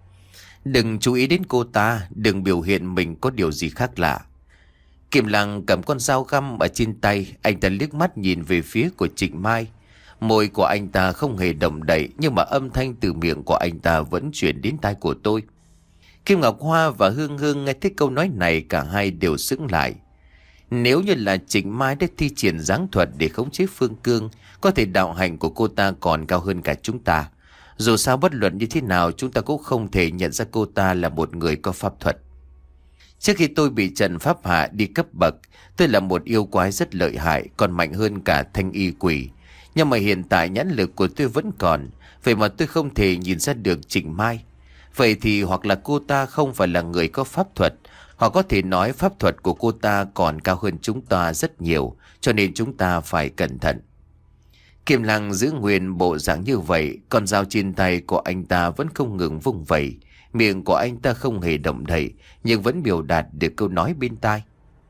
Đừng chú ý đến cô ta, đừng biểu hiện mình có điều gì khác lạ. Kim Lăng cầm con dao găm ở trên tay, anh ta liếc mắt nhìn về phía của Trịnh Mai. Môi của anh ta không hề động đậy, nhưng mà âm thanh từ miệng của anh ta vẫn chuyển đến tai của tôi. Kim Ngọc Hoa và Hương Hương nghe thấy câu nói này, cả hai đều sững lại. Nếu như là Trịnh Mai đã thi triển giáng thuật để khống chế Phương Cương, có thể đạo hành của cô ta còn cao hơn cả chúng ta. Dù sao bất luận như thế nào, chúng ta cũng không thể nhận ra cô ta là một người có pháp thuật. Trước khi tôi bị Trần Pháp Hạ đi cấp bậc, tôi là một yêu quái rất lợi hại, còn mạnh hơn cả thanh y quỷ. Nhưng mà hiện tại nhãn lực của tôi vẫn còn, vậy mà tôi không thể nhìn ra được Trịnh Mai. Vậy thì hoặc là cô ta không phải là người có pháp thuật, hoặc có thể nói pháp thuật của cô ta còn cao hơn chúng ta rất nhiều, cho nên chúng ta phải cẩn thận. Kim Lăng giữ nguyên bộ dạng như vậy, con dao trên tay của anh ta vẫn không ngừng vung vẩy. Miệng của anh ta không hề động đậy, nhưng vẫn biểu đạt được câu nói bên tai.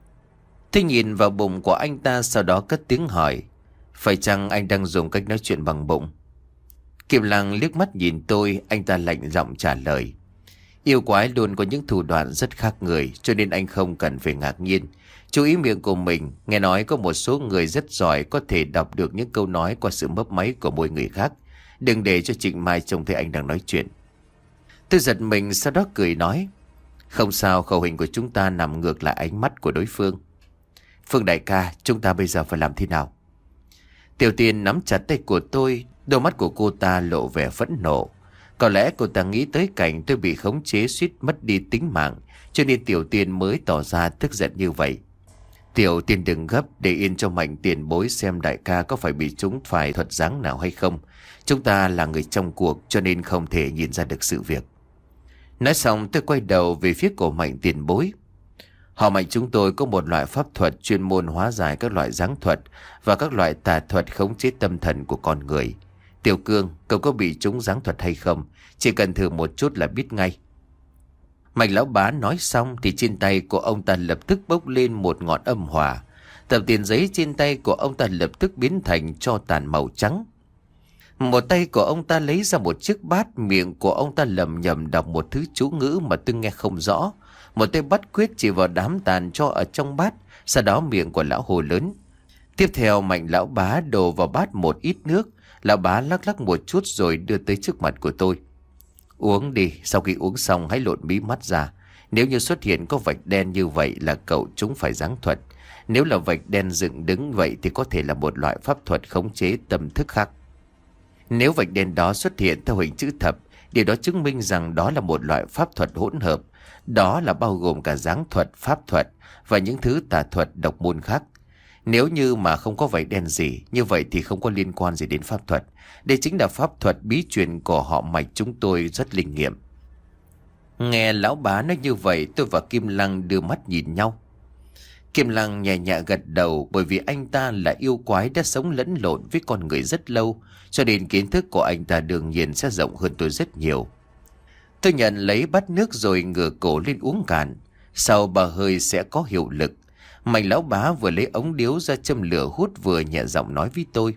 Tôi nhìn vào bụng của anh ta, sau đó cất tiếng hỏi: Phải chăng anh đang dùng cách nói chuyện bằng bụng? Kim Lăng liếc mắt nhìn tôi, anh ta lạnh giọng trả lời: Yêu quái luôn có những thủ đoạn rất khác người, cho nên anh không cần phải ngạc nhiên. Chú ý miệng của mình, nghe nói có một số người rất giỏi có thể đọc được những câu nói qua sự mấp máy của môi người khác. Đừng để cho Trịnh Mai trông thấy anh đang nói chuyện. Tôi giật mình, sau đó cười nói: Không sao, khẩu hình của chúng ta nằm ngược lại ánh mắt của đối phương. Phương đại ca, chúng ta bây giờ phải làm thế nào? Tiểu Tiên nắm chặt tay của tôi, đôi mắt của cô ta lộ vẻ phẫn nộ. Có lẽ cô ta nghĩ tới cảnh tôi bị khống chế suýt mất đi tính mạng, cho nên Tiểu Tiên mới tỏ ra tức giận như vậy. Tiểu Tiên đừng gấp, để yên cho Mạnh tiền bối xem đại ca có phải bị trúng phải thuật giáng nào hay không. Chúng ta là người trong cuộc, cho nên không thể nhìn ra được sự việc. Nói xong tôi quay đầu về phía của Mạnh tiền bối. Họ Mạnh chúng tôi có một loại pháp thuật chuyên môn hóa giải các loại giáng thuật và các loại tà thuật khống chế tâm thần của con người. Tiểu Cương, cậu có bị trúng giáng thuật hay không? Chỉ cần thử một chút là biết ngay. Mạnh lão bá nói xong thì trên tay của ông ta lập tức bốc lên một ngọn âm hỏa. Tập tiền giấy trên tay của ông ta lập tức biến thành tro tàn màu trắng. Một tay của ông ta lấy ra một chiếc bát, miệng của ông ta lầm nhầm đọc một thứ chú ngữ mà tôi nghe không rõ. Một tay bắt quyết chỉ vào đám tàn tro ở trong bát, sau đó miệng của lão hồ lớn. Tiếp theo Mạnh lão bá đổ vào bát một ít nước. Lão bá lắc lắc một chút rồi đưa tới trước mặt của tôi. Uống đi, sau khi uống xong hãy lột mí mắt ra. Nếu như xuất hiện có vạch đen như vậy là cậu chúng phải giáng thuật. Nếu là vạch đen dựng đứng vậy thì có thể là một loại pháp thuật khống chế tâm thức khác. Nếu vạch đen đó xuất hiện theo hình chữ thập, điều đó chứng minh rằng đó là một loại pháp thuật hỗn hợp. Đó là bao gồm cả giáng thuật, pháp thuật và những thứ tà thuật độc môn khác. Nếu như mà không có vạch đen gì, như vậy thì không có liên quan gì đến pháp thuật. Đây chính là pháp thuật bí truyền của họ Mạch chúng tôi rất linh nghiệm. Nghe lão bá nói như vậy, tôi và Kim Lăng đưa mắt nhìn nhau. Kim Lăng nhẹ nhẹ gật đầu, bởi vì anh ta là yêu quái đã sống lẫn lộn với con người rất lâu, cho nên kiến thức của anh ta đương nhiên sẽ rộng hơn tôi rất nhiều. Tôi nhận lấy bát nước rồi ngửa cổ lên uống cạn. Sau ba hơi sẽ có hiệu lực. Mạnh lão bá vừa lấy ống điếu ra châm lửa hút, vừa nhẹ giọng nói với tôi.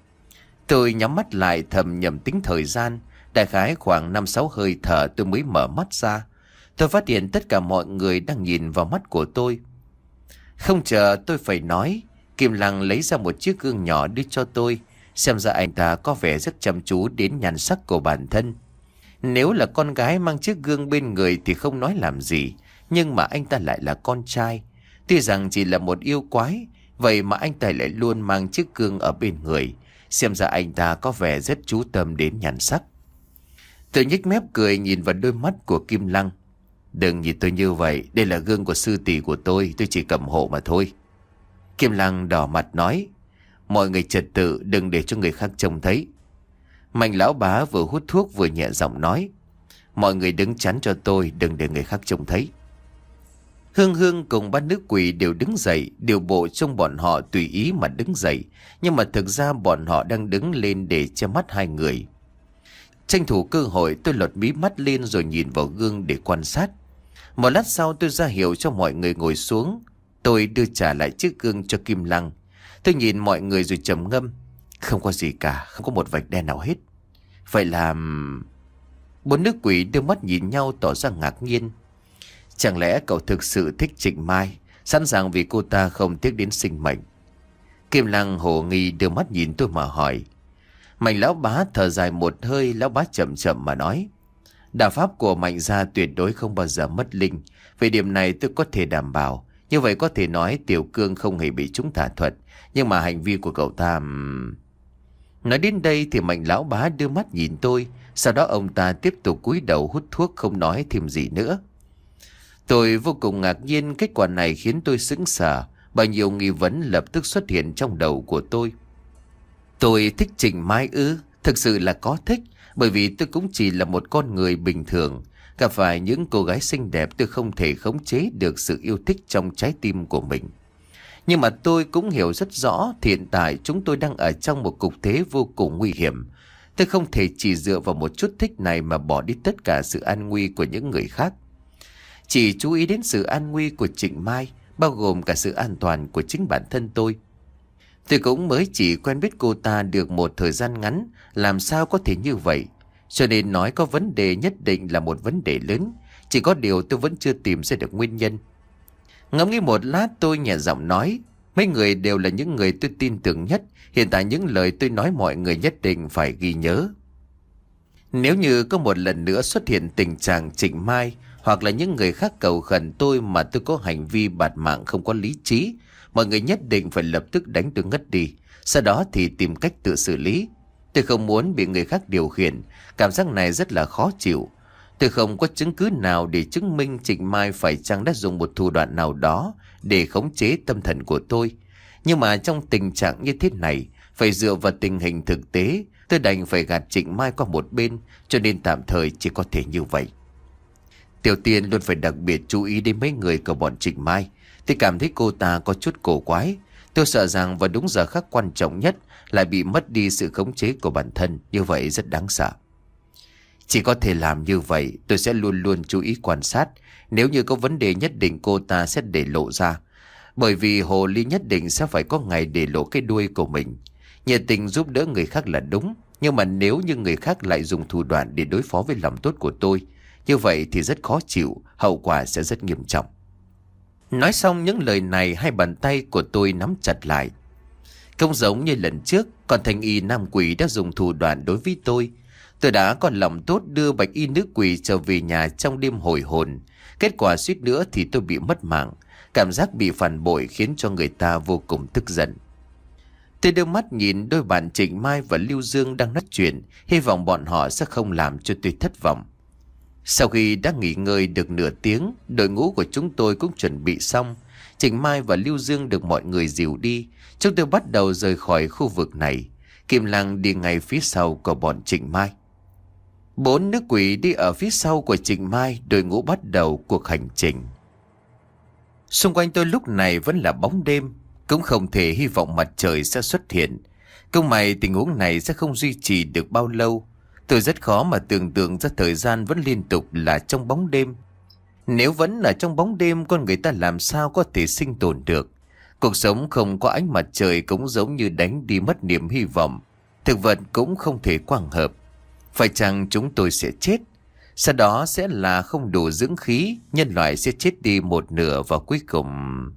Tôi nhắm mắt lại thầm nhầm tính thời gian. Đại khái khoảng năm sáu hơi thở tôi mới mở mắt ra. Tôi phát hiện tất cả mọi người đang nhìn vào mắt của tôi. Không chờ tôi phải nói, Kim Lăng lấy ra một chiếc gương nhỏ đưa cho tôi. Xem ra anh ta có vẻ rất chăm chú đến nhan sắc của bản thân. Nếu là con gái mang chiếc gương bên người thì không nói làm gì, nhưng mà anh ta lại là con trai. Tuy rằng chỉ là một yêu quái, vậy mà anh ta lại luôn mang chiếc gương ở bên người. Xem ra anh ta có vẻ rất chú tâm đến nhan sắc. Tôi nhếch mép cười nhìn vào đôi mắt của Kim Lăng. Đừng nhìn tôi như vậy, đây là gương của sư tỷ của tôi, tôi chỉ cầm hộ mà thôi. Kim Lăng đỏ mặt nói, mọi người trật tự, đừng để cho người khác trông thấy. Mạnh lão bá vừa hút thuốc vừa nhẹ giọng nói, mọi người đứng chắn cho tôi, đừng để người khác trông thấy. Hương Hương cùng ba nữ quỷ đều đứng dậy, điều bộ trong bọn họ tùy ý mà đứng dậy, nhưng mà thực ra bọn họ đang đứng lên để che mắt hai người. Tranh thủ cơ hội tôi lột mí mắt lên rồi nhìn vào gương để quan sát. Một lát sau tôi ra hiệu cho mọi người ngồi xuống. Tôi đưa trả lại chiếc gương cho Kim Lăng. Tôi nhìn mọi người rồi trầm ngâm. Không có gì cả, không có một vạch đen nào hết. Vậy là... Bốn nữ quỷ đưa mắt nhìn nhau tỏ ra ngạc nhiên. Chẳng lẽ cậu thực sự thích Trịnh Mai, sẵn sàng vì cô ta không tiếc đến sinh mệnh? Kim Lăng hồ nghi đưa mắt nhìn tôi mà hỏi. Mạnh lão bá thở dài một hơi, lão bá chậm chậm mà nói. Đạo pháp của Mạnh gia tuyệt đối không bao giờ mất linh. Về điểm này tôi có thể đảm bảo. Như vậy có thể nói Tiểu Cương không hề bị chúng tà thuật. Nhưng mà hành vi của cậu ta... Nói đến đây thì Mạnh lão bá đưa mắt nhìn tôi. Sau đó ông ta tiếp tục cúi đầu hút thuốc, không nói thêm gì nữa. Tôi vô cùng ngạc nhiên. Kết quả này khiến tôi sững sờ. Bao nhiêu nghi vấn lập tức xuất hiện trong đầu của tôi. Tôi thích Trịnh Mai ư? Thực sự là có thích. Bởi vì tôi cũng chỉ là một con người bình thường. Gặp phải những cô gái xinh đẹp, tôi không thể khống chế được sự yêu thích trong trái tim của mình. Nhưng mà tôi cũng hiểu rất rõ hiện tại chúng tôi đang ở trong một cục thế vô cùng nguy hiểm. Tôi không thể chỉ dựa vào một chút thích này mà bỏ đi tất cả sự an nguy của những người khác. Chỉ chú ý đến sự an nguy của Trịnh Mai, bao gồm cả sự an toàn của chính bản thân tôi. Tôi cũng mới chỉ quen biết cô ta được một thời gian ngắn, làm sao có thể như vậy. Cho nên nói có vấn đề nhất định là một vấn đề lớn. Chỉ có điều tôi vẫn chưa tìm ra được nguyên nhân. Ngẫm nghĩ một lát tôi nhẹ giọng nói. Mấy người đều là những người tôi tin tưởng nhất. Hiện tại những lời tôi nói mọi người nhất định phải ghi nhớ. Nếu như có một lần nữa xuất hiện tình trạng Trịnh Mai hoặc là những người khác cầu khẩn tôi mà tôi có hành vi bạt mạng không có lý trí, mọi người nhất định phải lập tức đánh tôi ngất đi. Sau đó thì tìm cách tự xử lý. Tôi không muốn bị người khác điều khiển. Cảm giác này rất là khó chịu. Tôi không có chứng cứ nào để chứng minh Trịnh Mai phải chăng đã dùng một thủ đoạn nào đó để khống chế tâm thần của tôi. Nhưng mà trong tình trạng như thế này, phải dựa vào tình hình thực tế, tôi đành phải gạt Trịnh Mai qua một bên, cho nên tạm thời chỉ có thể như vậy. Tiểu Tiên luôn phải đặc biệt chú ý đến mấy người của bọn Trịnh Mai. Tôi cảm thấy cô ta có chút cổ quái. Tôi sợ rằng vào đúng giờ khắc quan trọng nhất lại bị mất đi sự khống chế của bản thân. Như vậy rất đáng sợ. Chỉ có thể làm như vậy. Tôi sẽ luôn luôn chú ý quan sát. Nếu như có vấn đề nhất định cô ta sẽ để lộ ra. Bởi vì hồ ly nhất định sẽ phải có ngày để lộ cái đuôi của mình. Nhiệt tình giúp đỡ người khác là đúng. Nhưng mà nếu như người khác lại dùng thủ đoạn để đối phó với lòng tốt của tôi, như vậy thì rất khó chịu. Hậu quả sẽ rất nghiêm trọng. Nói xong những lời này, hai bàn tay của tôi nắm chặt lại. Không giống như lần trước, còn thanh y nam quỷ đã dùng thủ đoạn đối với tôi. Tôi đã có lòng tốt đưa bạch y nữ quỷ trở về nhà trong đêm hồi hồn. Kết quả suýt nữa thì tôi bị mất mạng. Cảm giác bị phản bội khiến cho người ta vô cùng tức giận. Tôi đưa mắt nhìn đôi bạn Trịnh Mai và Lưu Dương đang nói chuyện, hy vọng bọn họ sẽ không làm cho tôi thất vọng. Sau khi đã nghỉ ngơi được nửa tiếng, đội ngũ của chúng tôi cũng chuẩn bị xong. Trịnh Mai và Lưu Dương được mọi người dìu đi. Chúng tôi bắt đầu rời khỏi khu vực này. Kim Lăng đi ngay phía sau của bọn Trịnh Mai. Bốn nữ quỷ đi ở phía sau của Trịnh Mai, đội ngũ bắt đầu cuộc hành trình. Xung quanh tôi lúc này vẫn là bóng đêm, cũng không thể hy vọng mặt trời sẽ xuất hiện. Công may tình huống này sẽ không duy trì được bao lâu. Tôi rất khó mà tưởng tượng ra thời gian vẫn liên tục là trong bóng đêm. Nếu vẫn là trong bóng đêm, con người ta làm sao có thể sinh tồn được? Cuộc sống không có ánh mặt trời cũng giống như đánh đi mất niềm hy vọng. Thực vật cũng không thể quang hợp. Phải chăng chúng tôi sẽ chết? Sau đó sẽ là không đủ dưỡng khí, nhân loại sẽ chết đi một nửa và cuối cùng...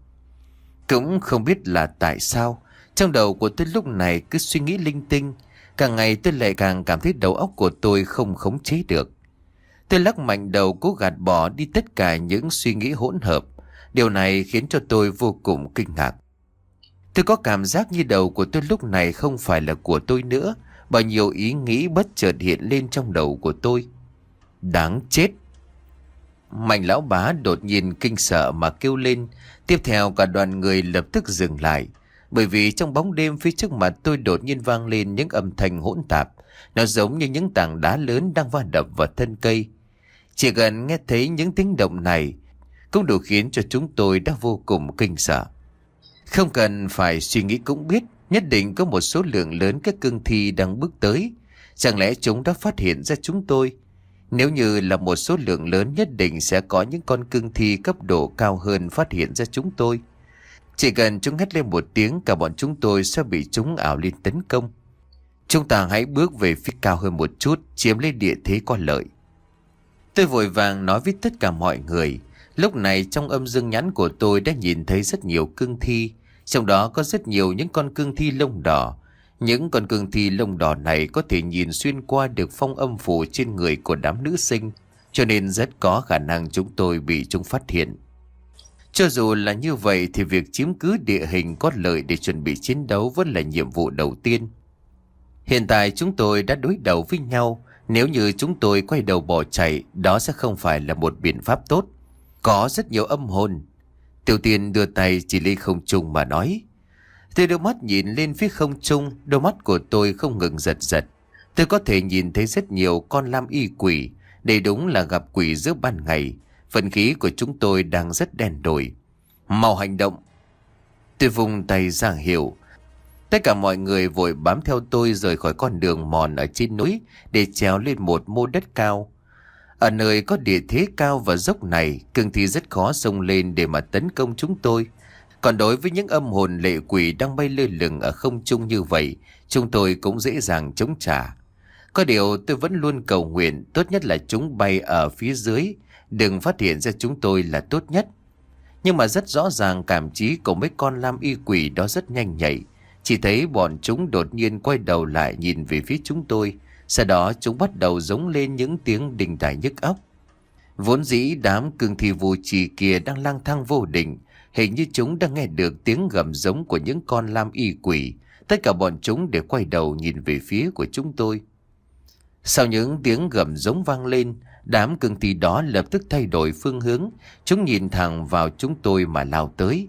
Cũng không biết là tại sao, trong đầu của tôi lúc này cứ suy nghĩ linh tinh. Càng ngày tôi lại càng cảm thấy đầu óc của tôi không khống chế được. Tôi lắc mạnh đầu cố gạt bỏ đi tất cả những suy nghĩ hỗn hợp. Điều này khiến cho tôi vô cùng kinh ngạc. Tôi có cảm giác như đầu của tôi lúc này không phải là của tôi nữa. Bao nhiêu ý nghĩ bất chợt hiện lên trong đầu của tôi. Đáng chết! Mạnh lão bá đột nhiên kinh sợ mà kêu lên. Tiếp theo cả đoàn người lập tức dừng lại. Bởi vì trong bóng đêm phía trước mặt tôi đột nhiên vang lên những âm thanh hỗn tạp. Nó giống như những tảng đá lớn đang va đập vào thân cây. Chỉ cần nghe thấy những tiếng động này, cũng đủ khiến cho chúng tôi đã vô cùng kinh sợ. Không cần phải suy nghĩ cũng biết, nhất định có một số lượng lớn các cương thi đang bước tới. Chẳng lẽ chúng đã phát hiện ra chúng tôi? Nếu như là một số lượng lớn, nhất định sẽ có những con cương thi cấp độ cao hơn phát hiện ra chúng tôi. Chỉ cần chúng hét lên một tiếng, cả bọn chúng tôi sẽ bị chúng ảo lên tấn công. Chúng ta hãy bước về phía cao hơn một chút, chiếm lấy địa thế có lợi. Tôi vội vàng nói với tất cả mọi người. Lúc này trong âm dương nhãn của tôi đã nhìn thấy rất nhiều cương thi. Trong đó có rất nhiều những con cương thi lông đỏ. Những con cương thi lông đỏ này có thể nhìn xuyên qua được phong âm phủ trên người của đám nữ sinh, cho nên rất có khả năng chúng tôi bị chúng phát hiện. Cho dù là như vậy thì việc chiếm cứ địa hình có lợi để chuẩn bị chiến đấu vẫn là nhiệm vụ đầu tiên. Hiện tại chúng tôi đã đối đầu với nhau. Nếu như chúng tôi quay đầu bỏ chạy, đó sẽ không phải là một biện pháp tốt. Có rất nhiều âm hồn. Tiểu Tiên đưa tay chỉ lên không trung mà nói. Tôi đưa mắt nhìn lên phía không trung, đôi mắt của tôi không ngừng giật giật. Tôi có thể nhìn thấy rất nhiều con lam y quỷ. Đây đúng là gặp quỷ giữa ban ngày. Vận khí của chúng tôi đang rất đen đổi. Mau hành động. Tôi vùng tay ra hiệu. Tất cả mọi người vội bám theo tôi rời khỏi con đường mòn ở trên núi để trèo lên một mô đất cao. Ở nơi có địa thế cao và dốc này, cương thi rất khó xông lên để mà tấn công chúng tôi. Còn đối với những âm hồn lệ quỷ đang bay lơ lửng ở không trung như vậy, chúng tôi cũng dễ dàng chống trả. Có điều tôi vẫn luôn cầu nguyện tốt nhất là chúng bay ở phía dưới, đừng phát hiện ra chúng tôi là tốt nhất. Nhưng mà rất rõ ràng cảm trí của mấy con lam y quỷ đó rất nhanh nhạy. Chỉ thấy bọn chúng đột nhiên quay đầu lại nhìn về phía chúng tôi. Sau đó chúng bắt đầu giống lên những tiếng đình tài nhức óc. Vốn dĩ đám cương thi vô trì kia đang lang thang vô định. Hình như chúng đang nghe được tiếng gầm giống của những con lam y quỷ. Tất cả bọn chúng đều quay đầu nhìn về phía của chúng tôi. Sau những tiếng gầm giống vang lên, đám cương thi đó lập tức thay đổi phương hướng. Chúng nhìn thẳng vào chúng tôi mà lao tới.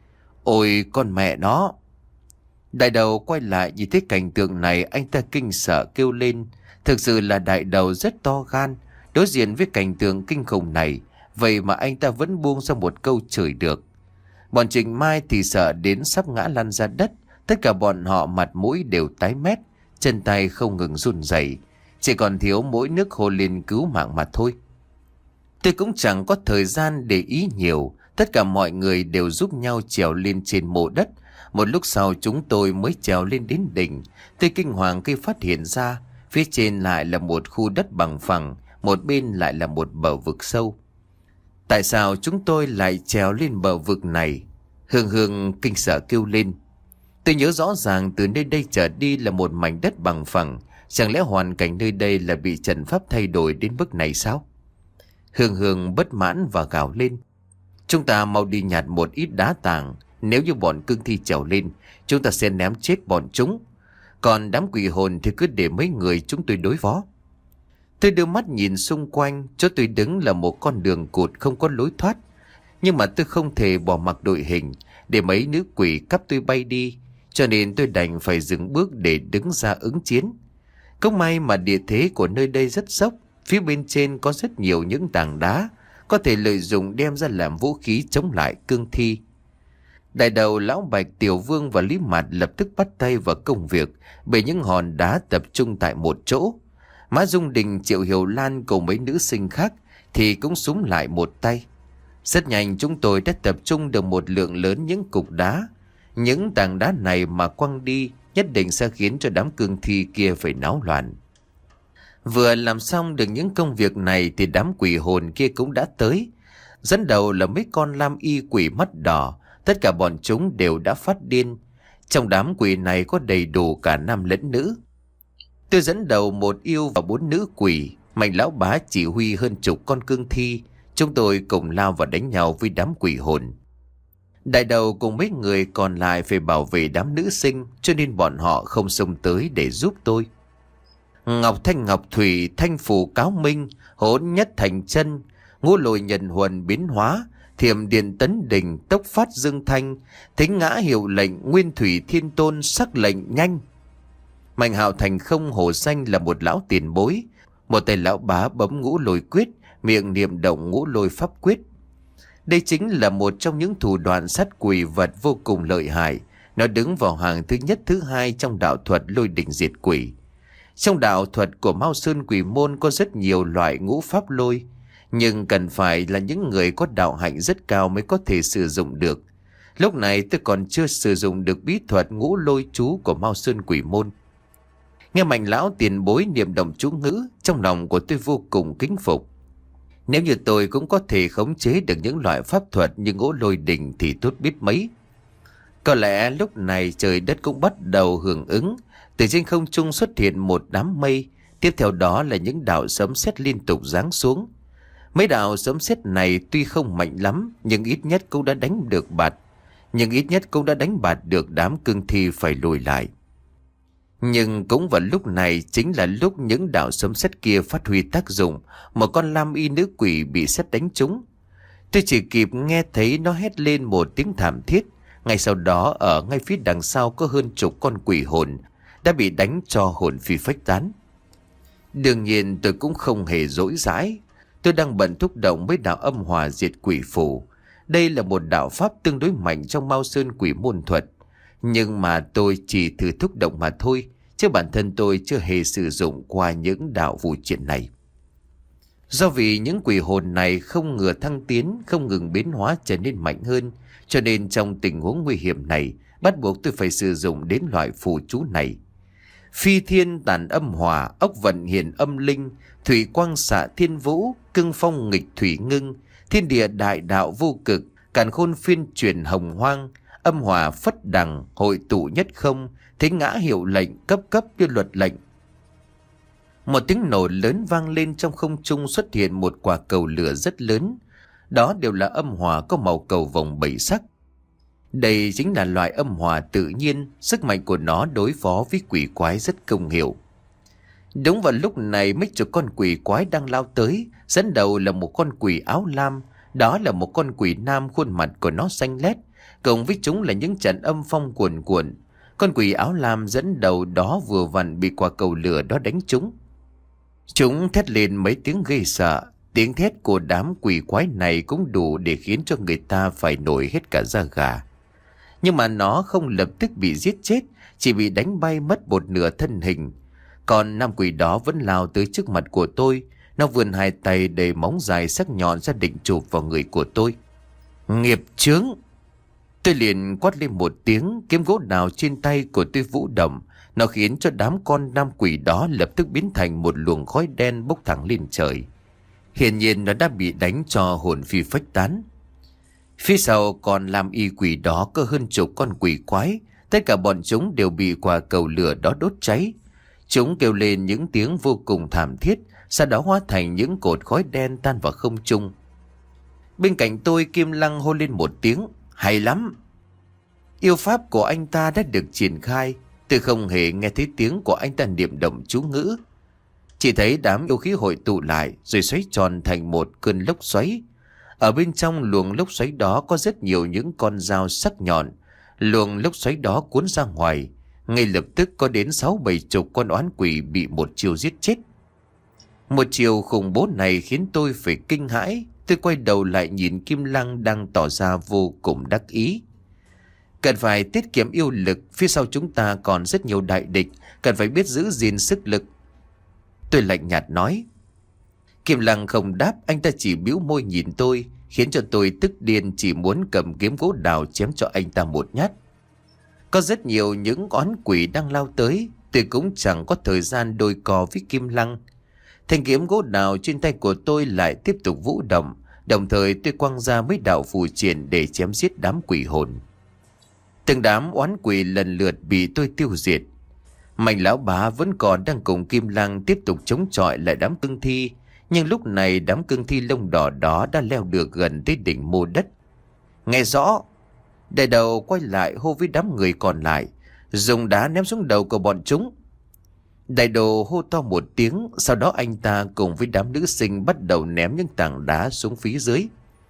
Ôi con mẹ nó! Đại đầu quay lại nhìn thấy cảnh tượng này, anh ta kinh sợ kêu lên. Thực sự là đại đầu rất to gan. Đối diện với cảnh tượng kinh khủng này, vậy mà anh ta vẫn buông ra một câu chửi được. Bọn Trình Mai thì sợ đến sắp ngã lăn ra đất. Tất cả bọn họ mặt mũi đều tái mét, chân tay không ngừng run rẩy, chỉ còn thiếu mỗi nước hô lên cứu mạng mà thôi. Tôi cũng chẳng có thời gian để ý nhiều. Tất cả mọi người đều giúp nhau trèo lên trên mộ đất. Một lúc sau chúng tôi mới trèo lên đến đỉnh. Tôi kinh hoàng khi phát hiện ra phía trên lại là một khu đất bằng phẳng, một bên lại là một bờ vực sâu. Tại sao chúng tôi lại trèo lên bờ vực này? Hương Hương kinh sợ kêu lên. Tôi nhớ rõ ràng từ nơi đây trở đi là một mảnh đất bằng phẳng. Chẳng lẽ hoàn cảnh nơi đây là bị trận pháp thay đổi đến mức này sao? Hương Hương bất mãn và gào lên. Chúng ta mau đi nhặt một ít đá tảng. Nếu như bọn cương thi trèo lên, chúng ta sẽ ném chết bọn chúng. Còn đám quỷ hồn thì cứ để mấy người chúng tôi đối phó. Tôi đưa mắt nhìn xung quanh. Chỗ tôi đứng là một con đường cụt không có lối thoát. Nhưng mà tôi không thể bỏ mặc đội hình để mấy nữ quỷ cắp tôi bay đi. Cho nên tôi đành phải dừng bước để đứng ra ứng chiến. Cũng may mà địa thế của nơi đây rất dốc. Phía bên trên có rất nhiều những tảng đá có thể lợi dụng đem ra làm vũ khí chống lại cương thi. Đại đầu Lão Bạch, Tiểu Vương và Lý Mạt lập tức bắt tay vào công việc bởi những hòn đá tập trung tại một chỗ. Mã Dung Đình, Triệu Hiểu Lan cùng mấy nữ sinh khác thì cũng súm lại một tay. Rất nhanh chúng tôi đã tập trung được một lượng lớn những cục đá. Những tảng đá này mà quăng đi nhất định sẽ khiến cho đám cương thi kia phải náo loạn. Vừa làm xong được những công việc này thì đám quỷ hồn kia cũng đã tới. Dẫn đầu là mấy con lam y quỷ mắt đỏ. Tất cả bọn chúng đều đã phát điên. Trong đám quỷ này có đầy đủ cả nam lẫn nữ. Tôi dẫn đầu một yêu và bốn nữ quỷ. Mạnh lão bá chỉ huy hơn chục con cương thi. Chúng tôi cùng lao vào đánh nhau với đám quỷ hồn. Đại đầu cùng mấy người còn lại phải bảo vệ đám nữ sinh, cho nên bọn họ không xông tới để giúp tôi. Ngọc Thanh Ngọc Thủy, Thanh Phù Cáo Minh, Hỗn Nhất Thành Chân, Ngũ Lôi Nhân Huần biến hóa, Thiểm Điện Tấn Đình, Tốc Phát Dương Thanh, Thính Ngã Hiệu Lệnh, Nguyên Thủy Thiên Tôn, Sắc Lệnh Nhanh. Mạnh Hạo Thành Không Hổ Xanh là một lão tiền bối. Một tay lão bá bấm ngũ lôi quyết, miệng niệm động ngũ lôi pháp quyết. Đây chính là một trong những thủ đoạn sát quỷ vật vô cùng lợi hại. Nó đứng vào hàng thứ nhất thứ hai trong đạo thuật lôi đình diệt quỷ. Trong đạo thuật của Mao Sơn Quỷ Môn có rất nhiều loại ngũ pháp lôi, nhưng cần phải là những người có đạo hạnh rất cao mới có thể sử dụng được. Lúc này tôi còn chưa sử dụng được bí thuật ngũ lôi chú của Mao Sơn Quỷ Môn. Nghe Mạnh lão tiền bối niệm động chú ngữ, trong lòng của tôi vô cùng kính phục. Nếu như tôi cũng có thể khống chế được những loại pháp thuật như ngũ lôi đình thì tốt biết mấy. Có lẽ lúc này trời đất cũng bắt đầu hưởng ứng. Từ trên không trung xuất hiện một đám mây, tiếp theo đó là những đạo sấm sét liên tục giáng xuống. Mấy đạo sấm sét này tuy không mạnh lắm, nhưng ít nhất cũng đã đánh được bạt, nhưng ít nhất cũng đã đánh bạt được đám cương thi phải lùi lại. Nhưng cũng vào lúc này chính là lúc những đạo sấm sét kia phát huy tác dụng, một con lam y nữ quỷ bị sét đánh trúng. Tôi chỉ kịp nghe thấy nó hét lên một tiếng thảm thiết. Ngay sau đó ở ngay phía đằng sau có hơn chục con quỷ hồn đã bị đánh cho hồn phi phách tán. Đương nhiên tôi cũng không hề dỗi dãi. Tôi đang bận thúc động với đạo âm hòa diệt quỷ phù. Đây là một đạo pháp tương đối mạnh trong Mao Sơn Quỷ Môn thuật. Nhưng mà tôi chỉ thử thúc động mà thôi, chứ bản thân tôi chưa hề sử dụng qua những đạo phù triện này. Do vì những quỷ hồn này không ngừa thăng tiến, không ngừng biến hóa trở nên mạnh hơn, cho nên trong tình huống nguy hiểm này, bắt buộc tôi phải sử dụng đến loại phù chú này. Phi thiên tản âm hòa, ốc vận hiền âm linh, thủy quang xạ thiên vũ, cưng phong nghịch thủy ngưng, thiên địa đại đạo vô cực, càn khôn phiên chuyển hồng hoang, âm hòa phất đằng, hội tụ nhất không, thế ngã hiệu lệnh, cấp cấp như luật lệnh. Một tiếng nổ lớn vang lên, trong không trung xuất hiện một quả cầu lửa rất lớn. Đó đều là âm hòa có màu cầu vồng bảy sắc. Đây chính là loại âm hòa tự nhiên, sức mạnh của nó đối phó với quỷ quái rất công hiệu. Đúng vào lúc này mấy chục con quỷ quái đang lao tới, dẫn đầu là một con quỷ áo lam, đó là một con quỷ nam khuôn mặt của nó xanh lét, cộng với chúng là những trận âm phong cuồn cuộn. Con quỷ áo lam dẫn đầu đó vừa vặn bị quả cầu lửa đó đánh trúng. Chúng thét lên mấy tiếng ghê sợ, tiếng thét của đám quỷ quái này cũng đủ để khiến cho người ta phải nổi hết cả da gà. Nhưng mà nó không lập tức bị giết chết, chỉ bị đánh bay mất một nửa thân hình. Còn nam quỷ đó vẫn lao tới trước mặt của tôi. Nó vươn hai tay đầy móng dài sắc nhọn ra định chụp vào người của tôi. Nghiệp chướng! Tôi liền quát lên một tiếng, kiếm gỗ đào trên tay của tôi vũ động. Nó khiến cho đám con nam quỷ đó lập tức biến thành một luồng khói đen bốc thẳng lên trời. Hiển nhiên nó đã bị đánh cho hồn phi phách tán. Phía sau còn làm y quỷ đó có hơn chục con quỷ quái. Tất cả bọn chúng đều bị quả cầu lửa đó đốt cháy. Chúng kêu lên những tiếng vô cùng thảm thiết, sau đó hóa thành những cột khói đen tan vào không trung. Bên cạnh tôi, Kim Lăng hô lên một tiếng, hay lắm. Yêu pháp của anh ta đã được triển khai. Tôi không hề nghe thấy tiếng của anh ta niệm động chú ngữ. Chỉ thấy đám yêu khí hội tụ lại rồi xoáy tròn thành một cơn lốc xoáy. Ở bên trong luồng lốc xoáy đó có rất nhiều những con dao sắc nhọn. Luồng lốc xoáy đó cuốn ra ngoài. Ngay lập tức có đến sáu bảy chục con oán quỷ bị một chiều giết chết. Một chiều khủng bố này khiến tôi phải kinh hãi. Tôi quay đầu lại nhìn Kim Lăng đang tỏ ra vô cùng đắc ý. Cần phải tiết kiệm yêu lực, phía sau chúng ta còn rất nhiều đại địch, cần phải biết giữ gìn sức lực. Tôi lạnh nhạt nói. Kim Lăng không đáp, anh ta chỉ bĩu môi nhìn tôi, khiến cho tôi tức điên, chỉ muốn cầm kiếm gỗ đào chém cho anh ta một nhát. Có rất nhiều những oán quỷ đang lao tới, tôi cũng chẳng có thời gian đôi co với Kim Lăng. Thanh kiếm gỗ đào trên tay của tôi lại tiếp tục vũ động, đồng thời tôi quăng ra mấy đạo phù triện để chém giết đám quỷ hồn. Từng đám oán quỷ lần lượt bị tôi tiêu diệt. Mạnh lão bá vẫn còn đang cùng Kim Lăng tiếp tục chống chọi lại đám cương thi, nhưng lúc này đám cương thi lông đỏ đó đã leo được gần tới đỉnh mô đất. Nghe rõ! Đại đầu quay lại hô với đám người còn lại, dùng đá ném xuống đầu của bọn chúng. Đại đầu hô to một tiếng, sau đó anh ta cùng với đám nữ sinh bắt đầu ném những tảng đá xuống phía dưới.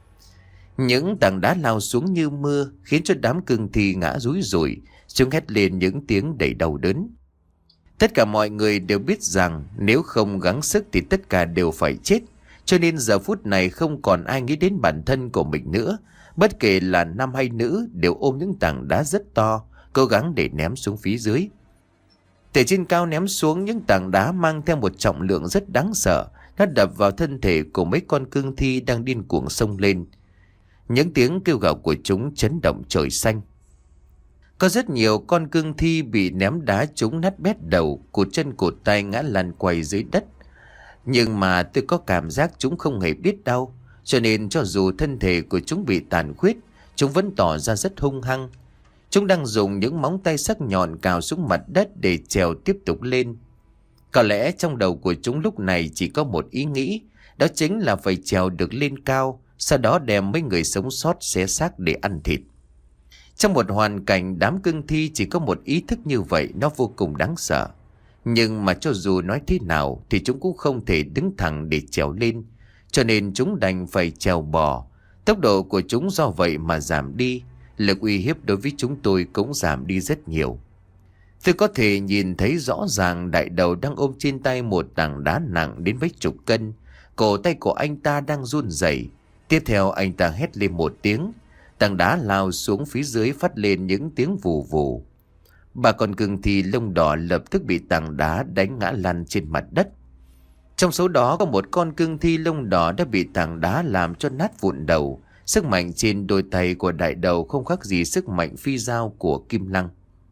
Những tảng đá lao xuống như mưa, khiến cho đám cương thi ngã rúi rủi, chúng hét lên những tiếng đầy đau đớn. Tất cả mọi người đều biết rằng nếu không gắng sức thì tất cả đều phải chết, cho nên giờ phút này không còn ai nghĩ đến bản thân của mình nữa. Bất kể là nam hay nữ đều ôm những tảng đá rất to, cố gắng để ném xuống phía dưới. Từ trên cao ném xuống, những tảng đá mang theo một trọng lượng rất đáng sợ. Nó đập vào thân thể của mấy con cương thi đang điên cuồng xông lên. Những tiếng kêu gào của chúng chấn động trời xanh. Có rất nhiều con cương thi bị ném đá trúng nát bét đầu, cụt chân cụt tay ngã lăn quay dưới đất. Nhưng mà tôi có cảm giác chúng không hề biết đau, cho nên cho dù thân thể của chúng bị tàn khuyết, chúng vẫn tỏ ra rất hung hăng. Chúng đang dùng những móng tay sắc nhọn cào xuống mặt đất để trèo tiếp tục lên. Có lẽ trong đầu của chúng lúc này chỉ có một ý nghĩ, đó chính là phải trèo được lên cao, sau đó đem mấy người sống sót xé xác để ăn thịt. Trong một hoàn cảnh đám cương thi chỉ có một ý thức như vậy, nó vô cùng đáng sợ. Nhưng mà cho dù nói thế nào thì chúng cũng không thể đứng thẳng để trèo lên, cho nên chúng đành phải trèo bò. Tốc độ của chúng do vậy mà giảm đi, lực uy hiếp đối với chúng tôi cũng giảm đi rất nhiều. Tôi có thể nhìn thấy rõ ràng đại đầu đang ôm trên tay một tảng đá nặng đến mấy chục cân. Cổ tay của anh ta đang run rẩy. Tiếp theo anh ta hét lên một tiếng. Tảng đá lao xuống phía dưới phát lên những tiếng vù vù. Ba con cương thi lông đỏ lập tức bị tảng đá đánh ngã lăn trên mặt đất. Trong số đó có một con cương thi lông đỏ đã bị tảng đá làm cho nát vụn đầu. Sức mạnh trên đôi tay của đại đầu không khác gì sức mạnh phi dao của Kim Lăng.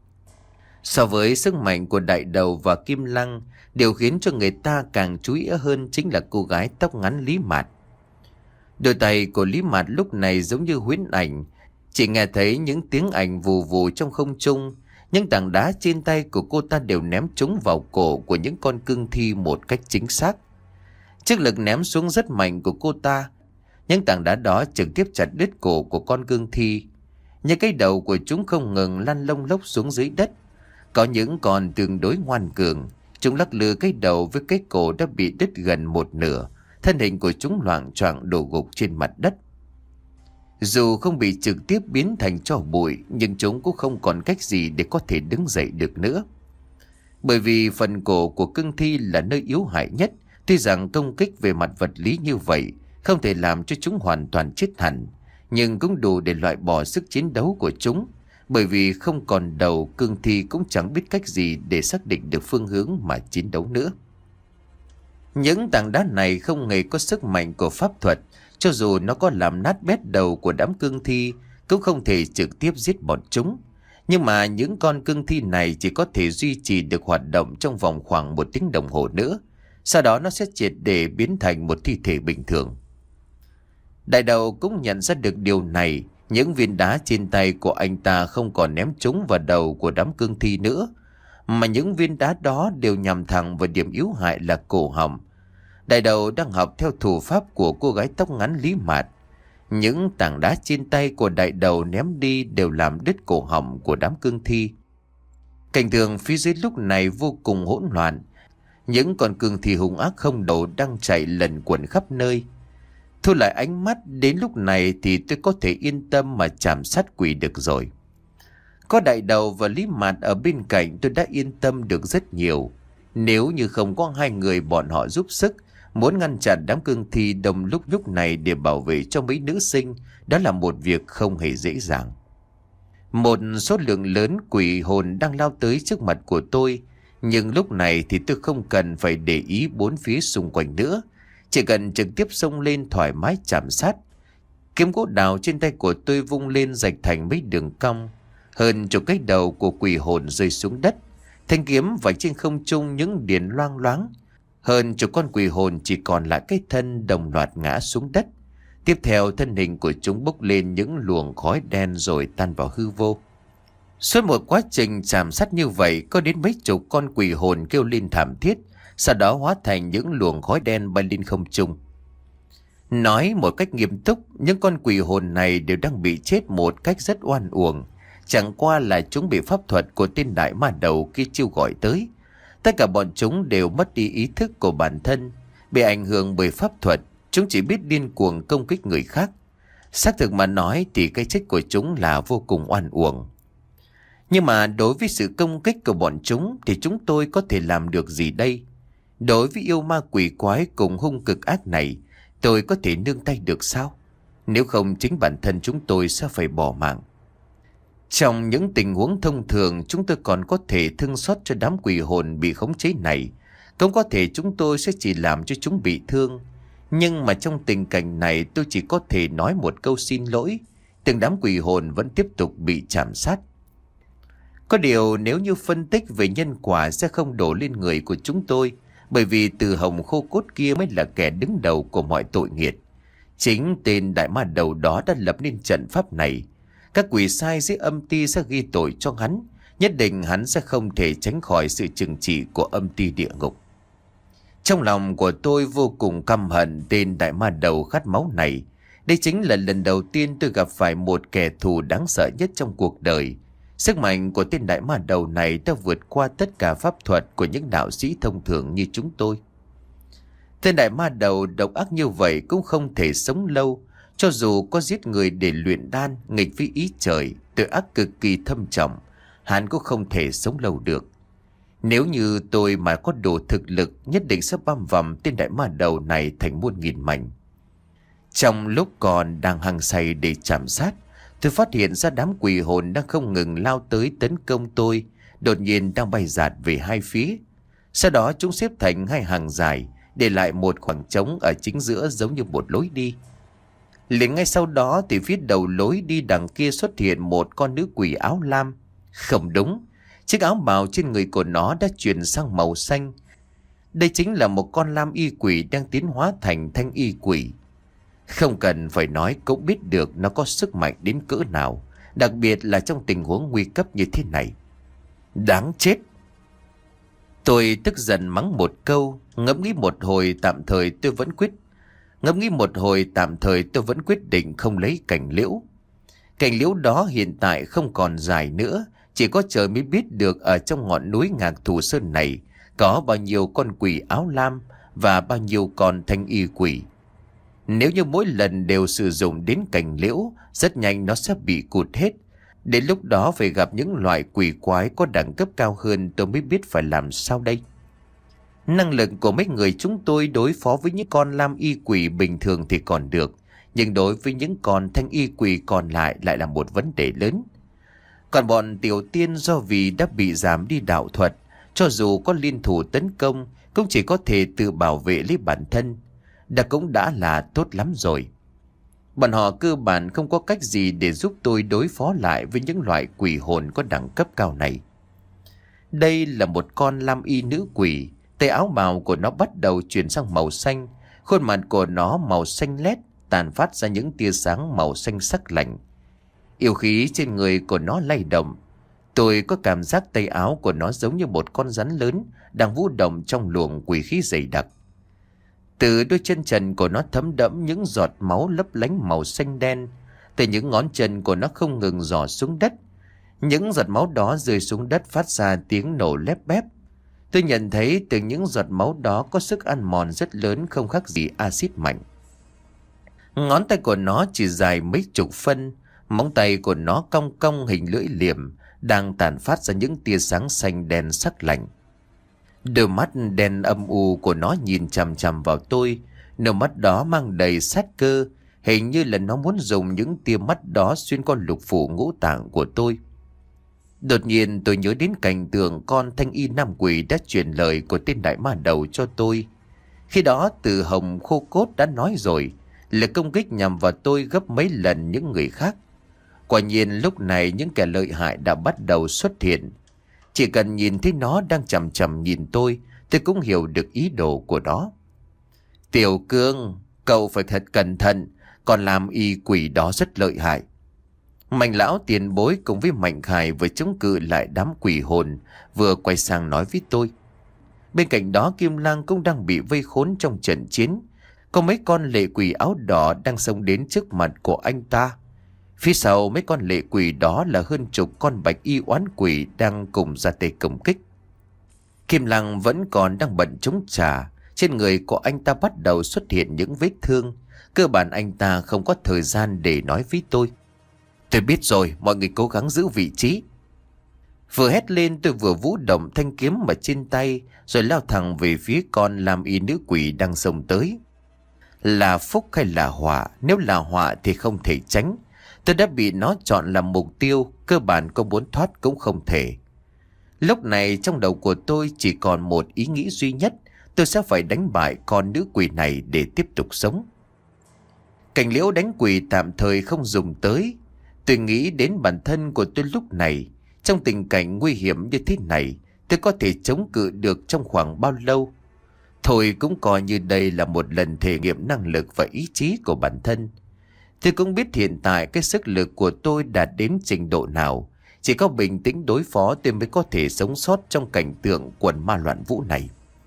So với sức mạnh của đại đầu và Kim Lăng, điều khiến cho người ta càng chú ý hơn chính là cô gái tóc ngắn Lý Mạt. Đôi tay của Lý Mạt lúc này giống như huyễn ảnh, chỉ nghe thấy những tiếng ảnh vù vù trong không trung. Những tảng đá trên tay của cô ta đều ném trúng vào cổ của những con cương thi một cách chính xác. Trước lực ném xuống rất mạnh của cô ta, những tảng đá đó trực tiếp chặt đứt cổ của con cương thi. Những cái đầu của chúng không ngừng lăn lông lốc xuống dưới đất. Có những còn tương đối ngoan cường, chúng lắc lư cái đầu với cái cổ đã bị đứt gần một nửa. Thân hình của chúng loạng choạng đổ gục trên mặt đất. Dù không bị trực tiếp biến thành tro bụi, nhưng chúng cũng không còn cách gì để có thể đứng dậy được nữa. Bởi vì phần cổ của cương thi là nơi yếu hại nhất, tuy rằng công kích về mặt vật lý như vậy không thể làm cho chúng hoàn toàn chết hẳn, nhưng cũng đủ để loại bỏ sức chiến đấu của chúng. Bởi vì không còn đầu, cương thi cũng chẳng biết cách gì để xác định được phương hướng mà chiến đấu nữa. Những tảng đá này không hề có sức mạnh của pháp thuật, cho dù nó có làm nát bét đầu của đám cương thi cũng không thể trực tiếp giết bọn chúng. Nhưng mà những con cương thi này chỉ có thể duy trì được hoạt động trong vòng khoảng một tiếng đồng hồ nữa. Sau đó nó sẽ triệt để biến thành một thi thể bình thường. Đại đầu cũng nhận ra được điều này. Những viên đá trên tay của anh ta không còn ném trúng vào đầu của đám cương thi nữa, mà những viên đá đó đều nhằm thẳng vào điểm yếu hại là cổ họng. Đại đầu đang học theo thủ pháp của cô gái tóc ngắn Lý Mạt. Những tảng đá trên tay của đại đầu ném đi đều làm đứt cổ họng của đám cương thi. Cảnh tượng phía dưới lúc này vô cùng hỗn loạn. Những con cương thi hung ác không đầu đang chạy lẩn quẩn khắp nơi. Thu lại ánh mắt, đến lúc này thì tôi có thể yên tâm mà chạm sát quỷ được rồi. Có đại đầu và Lý Mạt ở bên cạnh, tôi đã yên tâm được rất nhiều. Nếu như không có hai người bọn họ giúp sức, muốn ngăn chặn đám cương thi đông lúc lúc này để bảo vệ cho mấy nữ sinh, đó là một việc không hề dễ dàng. Một số lượng lớn quỷ hồn đang lao tới trước mặt của tôi, nhưng lúc này thì tôi không cần phải để ý bốn phía xung quanh nữa. Chỉ cần trực tiếp xông lên thoải mái chạm sát. Kiếm gỗ đào trên tay của tôi vung lên rạch thành mấy đường cong. Hơn chục cái đầu của quỷ hồn rơi xuống đất. Thanh kiếm vạch trên không trung những điển loang loáng. Hơn chục con quỷ hồn chỉ còn lại cái thân đồng loạt ngã xuống đất. Tiếp theo thân hình của chúng bốc lên những luồng khói đen rồi tan vào hư vô. Suốt một quá trình chạm sát như vậy, có đến mấy chục con quỷ hồn kêu lên thảm thiết, sau đó hóa thành những luồng khói đen bay lên không trung. Nói một cách nghiêm túc, những con quỷ hồn này đều đang bị chết một cách rất oan uổng. Chẳng qua là chúng bị pháp thuật của tên đại ma đầu kia chiêu gọi tới. Tất cả bọn chúng đều mất đi ý thức của bản thân. Bị ảnh hưởng bởi pháp thuật, chúng chỉ biết điên cuồng công kích người khác. Xác thực mà nói thì cái chết của chúng là vô cùng oan uổng. Nhưng mà đối với sự công kích của bọn chúng thì chúng tôi có thể làm được gì đây? Đối với yêu ma quỷ quái cùng hung cực ác này, Tôi có thể nương tay được sao? Nếu không chính bản thân chúng tôi sẽ phải bỏ mạng. Trong những tình huống thông thường, chúng tôi còn có thể thương xót cho đám quỷ hồn bị khống chế này. Cũng có thể chúng tôi sẽ chỉ làm cho chúng bị thương. Nhưng mà trong tình cảnh này tôi chỉ có thể nói một câu xin lỗi. Từng đám quỷ hồn vẫn tiếp tục bị chạm sát. Có điều nếu như phân tích về nhân quả sẽ không đổ lên người của chúng tôi. Bởi vì từ hồng khô cốt kia mới là kẻ đứng đầu của mọi tội nghiệt. Chính tên đại ma đầu đó đã lập nên trận pháp này. Các quỷ sai dưới âm ti sẽ ghi tội cho hắn. Nhất định hắn sẽ không thể tránh khỏi sự trừng trị của âm ti địa ngục. Trong lòng của tôi vô cùng căm hận tên đại ma đầu khát máu này. Đây chính là lần đầu tiên tôi gặp phải một kẻ thù đáng sợ nhất trong cuộc đời. Sức mạnh của tên đại ma đầu này đã vượt qua tất cả pháp thuật của những đạo sĩ thông thường như chúng tôi. Tên đại ma đầu độc ác như vậy cũng không thể sống lâu. Cho dù có giết người để luyện đan, nghịch với ý trời, tội ác cực kỳ thâm trọng, hắn cũng không thể sống lâu được. Nếu như tôi mà có đủ thực lực, nhất định sẽ băm vằm tên đại ma đầu này thành muôn nghìn mảnh. Trong lúc còn đang hăng say để chạm sát, tôi phát hiện ra đám quỷ hồn đang không ngừng lao tới tấn công tôi, đột nhiên đang bay dạt về hai phía. Sau đó chúng xếp thành hai hàng dài, để lại một khoảng trống ở chính giữa giống như một lối đi. Liền ngay sau đó thì phía đầu lối đi đằng kia xuất hiện một con nữ quỷ áo lam. Không đúng, chiếc áo bào trên người của nó đã chuyển sang màu xanh. Đây chính là một con lam y quỷ đang tiến hóa thành thanh y quỷ. Không cần phải nói cũng biết được nó có sức mạnh đến cỡ nào, đặc biệt là trong tình huống nguy cấp như thế này. Đáng chết! Tôi tức giận mắng một câu, ngẫm nghĩ một hồi tạm thời tôi vẫn quyết. Ngẫm nghĩ một hồi tạm thời tôi vẫn quyết định không lấy cành liễu. Cành liễu đó hiện tại không còn dài nữa, chỉ có trời mới biết được ở trong ngọn núi Ngạc Thù Sơn này có bao nhiêu con quỷ áo lam và bao nhiêu con thanh y quỷ. Nếu như mỗi lần đều sử dụng đến cành liễu, rất nhanh nó sẽ bị cụt hết. Đến lúc đó phải gặp những loại quỷ quái có đẳng cấp cao hơn, tôi mới biết phải làm sao đây. Năng lực của mấy người chúng tôi đối phó với những con lam y quỷ bình thường thì còn được, nhưng đối với những con thanh y quỷ còn lại lại là một vấn đề lớn. Còn bọn tiểu tiên do vì đã bị giảm đi đạo thuật, cho dù có liên thủ tấn công cũng chỉ có thể tự bảo vệ lấy bản thân. Đã cũng đã là tốt lắm rồi. Bọn họ cơ bản không có cách gì để giúp tôi đối phó lại với những loại quỷ hồn có đẳng cấp cao này. Đây là một con lam y nữ quỷ. Tay áo bào của nó bắt đầu chuyển sang màu xanh. Khuôn mặt của nó màu xanh lét, tàn phát ra những tia sáng màu xanh sắc lạnh. Yêu khí trên người của nó lay động. Tôi có cảm giác tay áo của nó giống như một con rắn lớn đang vũ động trong luồng quỷ khí dày đặc. Từ đôi chân trần của nó thấm đẫm những giọt máu lấp lánh màu xanh đen. Từ những ngón chân của nó không ngừng rỏ xuống đất. Những giọt máu đó rơi xuống đất phát ra tiếng nổ lép bép. Tôi nhận thấy từ những giọt máu đó có sức ăn mòn rất lớn, không khác gì axit mạnh. Ngón tay của nó chỉ dài mấy chục phân. Móng tay của nó cong cong hình lưỡi liềm, đang tàn phát ra những tia sáng xanh đen sắc lạnh. Đôi mắt đen âm u của nó nhìn chằm chằm vào tôi. Đôi mắt đó mang đầy sát cơ, hình như là nó muốn dùng những tia mắt đó xuyên qua lục phủ ngũ tạng của tôi. Đột nhiên tôi nhớ đến cảnh tượng con thanh y nam quỷ đã truyền lời của tên đại ma đầu cho tôi. Khi đó Từ Hồng khô cốt đã nói rồi, là công kích nhằm vào tôi gấp mấy lần những người khác. Quả nhiên lúc này những kẻ lợi hại đã bắt đầu xuất hiện. Chỉ cần nhìn thấy nó đang chằm chằm nhìn tôi, tôi cũng hiểu được ý đồ của nó. Tiểu Cương, cậu phải thật cẩn thận, còn làm y quỷ đó rất lợi hại. Mạnh lão tiền bối cùng với Mạnh Khải vừa chống cự lại đám quỷ hồn, vừa quay sang nói với tôi. Bên cạnh đó Kim Lang cũng đang bị vây khốn trong trận chiến. Có mấy con lệ quỷ áo đỏ đang xông đến trước mặt của anh ta. Phía sau mấy con lệ quỷ đó là hơn chục con bạch y oán quỷ đang cùng ra tay công kích. Kim Lăng vẫn còn đang bận chống trả. Trên người của anh ta bắt đầu xuất hiện những vết thương. Cơ bản anh ta không có thời gian để nói với tôi. Tôi biết rồi, mọi người cố gắng giữ vị trí. Vừa hét lên tôi vừa vũ động thanh kiếm ở trên tay, rồi lao thẳng về phía con lam y nữ quỷ đang xông tới. Là phúc hay là họa? Nếu là họa thì không thể tránh. Tôi đã bị nó chọn làm mục tiêu, cơ bản có muốn thoát cũng không thể. Lúc này trong đầu của tôi chỉ còn một ý nghĩ duy nhất: tôi sẽ phải đánh bại con nữ quỷ này để tiếp tục sống. Cảnh liễu đánh quỷ tạm thời không dùng tới. Tôi nghĩ đến bản thân của tôi lúc này. Trong tình cảnh nguy hiểm như thế này, tôi có thể chống cự được trong khoảng bao lâu? Thôi cũng coi như đây là một lần thể nghiệm năng lực và ý chí của bản thân. Tôi cũng biết hiện tại cái sức lực của tôi đạt đến trình độ nào. Chỉ có bình tĩnh đối phó tôi mới có thể sống sót trong cảnh tượng quần ma loạn vũ này.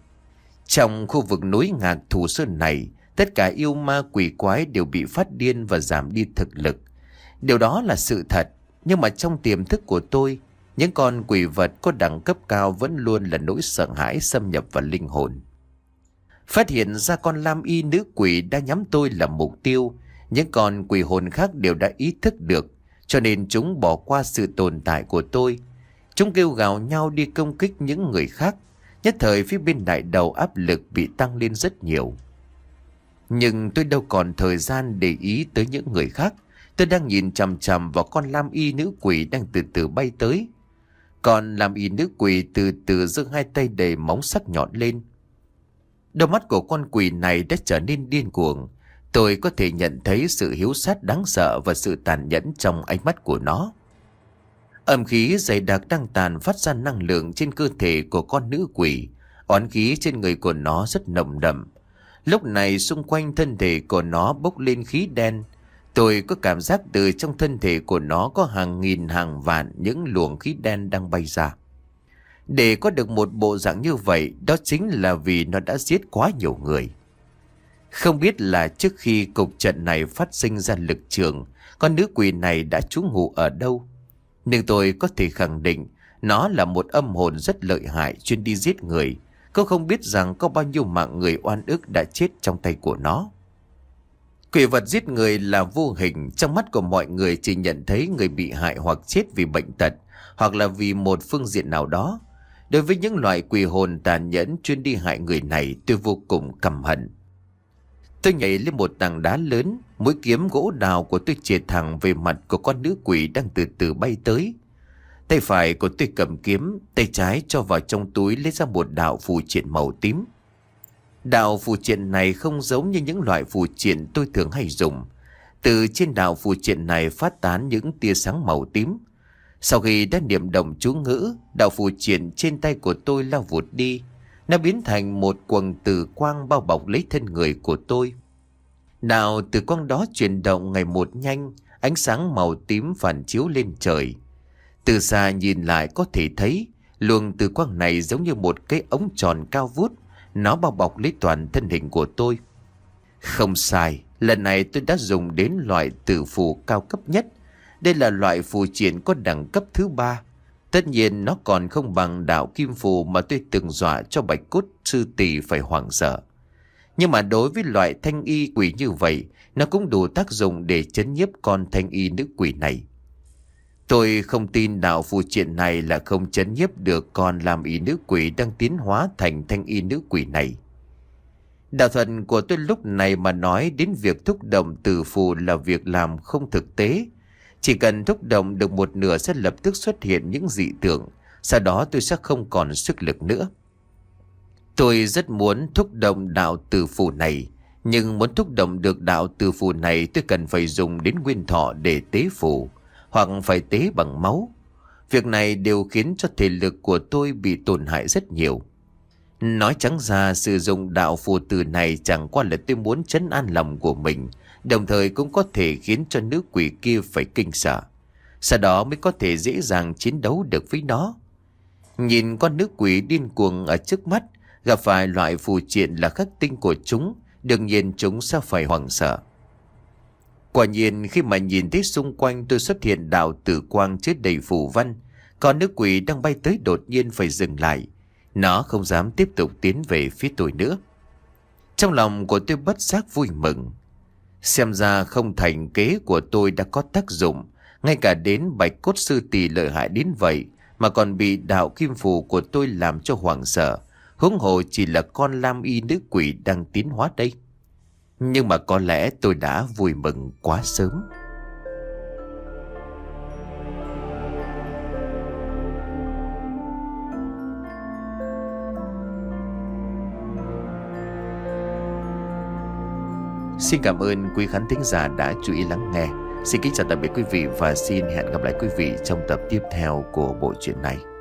Trong khu vực núi Ngạc Thù Sơn này, tất cả yêu ma quỷ quái đều bị phát điên và giảm đi thực lực. Điều đó là sự thật, nhưng mà trong tiềm thức của tôi, những con quỷ vật có đẳng cấp cao vẫn luôn là nỗi sợ hãi xâm nhập vào linh hồn. Phát hiện ra con lam y nữ quỷ đã nhắm tôi làm mục tiêu, những con quỷ hồn khác đều đã ý thức được, cho nên chúng bỏ qua sự tồn tại của tôi. Chúng kêu gào nhau đi công kích những người khác. Nhất thời phía bên đại đầu áp lực bị tăng lên rất nhiều. Nhưng tôi đâu còn thời gian để ý tới những người khác. Tôi đang nhìn chằm chằm vào con lam y nữ quỷ đang từ từ bay tới. Còn lam y nữ quỷ từ từ giơ hai tay đầy móng sắc nhọn lên. Đôi mắt của con quỷ này đã trở nên điên cuồng. Tôi có thể nhận thấy sự hiếu sát đáng sợ và sự tàn nhẫn trong ánh mắt của nó. Âm khí dày đặc đang tàn phát ra năng lượng trên cơ thể của con nữ quỷ. Oán khí trên người của nó rất nồng đậm. Lúc này xung quanh thân thể của nó bốc lên khí đen. Tôi có cảm giác từ trong thân thể của nó có hàng nghìn hàng vạn những luồng khí đen đang bay ra. Để có được một bộ dạng như vậy, đó chính là vì nó đã giết quá nhiều người. Không biết là trước khi cục trận này phát sinh ra lực trường, con nữ quỷ này đã trú ngụ ở đâu. Nhưng tôi có thể khẳng định nó là một âm hồn rất lợi hại chuyên đi giết người. Cô không biết rằng có bao nhiêu mạng người oan ức đã chết trong tay của nó. Quỷ vật giết người là vô hình, trong mắt của mọi người chỉ nhận thấy người bị hại hoặc chết vì bệnh tật, hoặc là vì một phương diện nào đó. Đối với những loại quỷ hồn tàn nhẫn chuyên đi hại người này, tôi vô cùng căm hận. Tôi nhảy lên một tảng đá lớn, mũi kiếm gỗ đào của tôi chĩa thẳng về mặt của con nữ quỷ đang từ từ bay tới. Tay phải của tôi cầm kiếm, tay trái cho vào trong túi lấy ra một đạo phù triện màu tím. Đạo phù triện này không giống như những loại phù triện tôi thường hay dùng. Từ trên đạo phù triện này phát tán những tia sáng màu tím. Sau khi đã niệm động chú ngữ, đạo phù triện trên tay của tôi lao vụt đi. Nó biến thành một quầng tử quang bao bọc lấy thân người của tôi. Đạo tử quang đó chuyển động ngày một nhanh, ánh sáng màu tím phản chiếu lên trời. Từ xa nhìn lại có thể thấy luồng tử quang này giống như một cái ống tròn cao vút, nó bao bọc lấy toàn thân hình của tôi. Không sai, lần này tôi đã dùng đến loại tử phù cao cấp nhất. Đây là loại phù triện có đẳng cấp thứ ba. Tất nhiên nó còn không bằng đạo kim phù mà tôi từng dọa cho Bạch Cốt sư tỷ phải hoảng sợ. Nhưng mà đối với loại thanh y quỷ như vậy, nó cũng đủ tác dụng để trấn nhiếp con thanh y nữ quỷ này. Tôi không tin đạo phù triện này là không trấn nhiếp được con làm y nữ quỷ đang tiến hóa thành thanh y nữ quỷ này. Đạo thuật của tôi lúc này mà nói đến việc thúc động tử phù là việc làm không thực tế. Chỉ cần thúc động được một nửa sẽ lập tức xuất hiện những dị tượng, sau đó tôi sẽ không còn sức lực nữa. Tôi rất muốn thúc động đạo tử phù này, nhưng muốn thúc động được đạo tử phù này tôi cần phải dùng đến nguyên thọ để tế phù, hoặc phải tế bằng máu. Việc này đều khiến cho thể lực của tôi bị tổn hại rất nhiều. Nói trắng ra, sử dụng đạo phù tử này chẳng qua là tôi muốn trấn an lòng của mình, đồng thời cũng có thể khiến cho nữ quỷ kia phải kinh sợ. Sau đó mới có thể dễ dàng chiến đấu được với nó. Nhìn con nữ quỷ điên cuồng ở trước mắt, gặp phải loại phù triện là khắc tinh của chúng, đương nhiên chúng sẽ phải hoảng sợ. Quả nhiên khi mà nhìn thấy xung quanh tôi xuất hiện đạo tử quang chứa đầy phù văn, con nữ quỷ đang bay tới đột nhiên phải dừng lại. Nó không dám tiếp tục tiến về phía tôi nữa. Trong lòng của tôi bất giác vui mừng. Xem ra không thành kế của tôi đã có tác dụng. Ngay cả đến Bạch Cốt sư tỷ lợi hại đến vậy mà còn bị đạo kim phù của tôi làm cho hoảng sợ, huống hồ chỉ là con lam y nữ quỷ đang tiến hóa đây. Nhưng mà có lẽ tôi đã vui mừng quá sớm. Xin cảm ơn quý khán thính giả đã chú ý lắng nghe. Xin kính chào tạm biệt quý vị và xin hẹn gặp lại quý vị trong tập tiếp theo của bộ truyện này.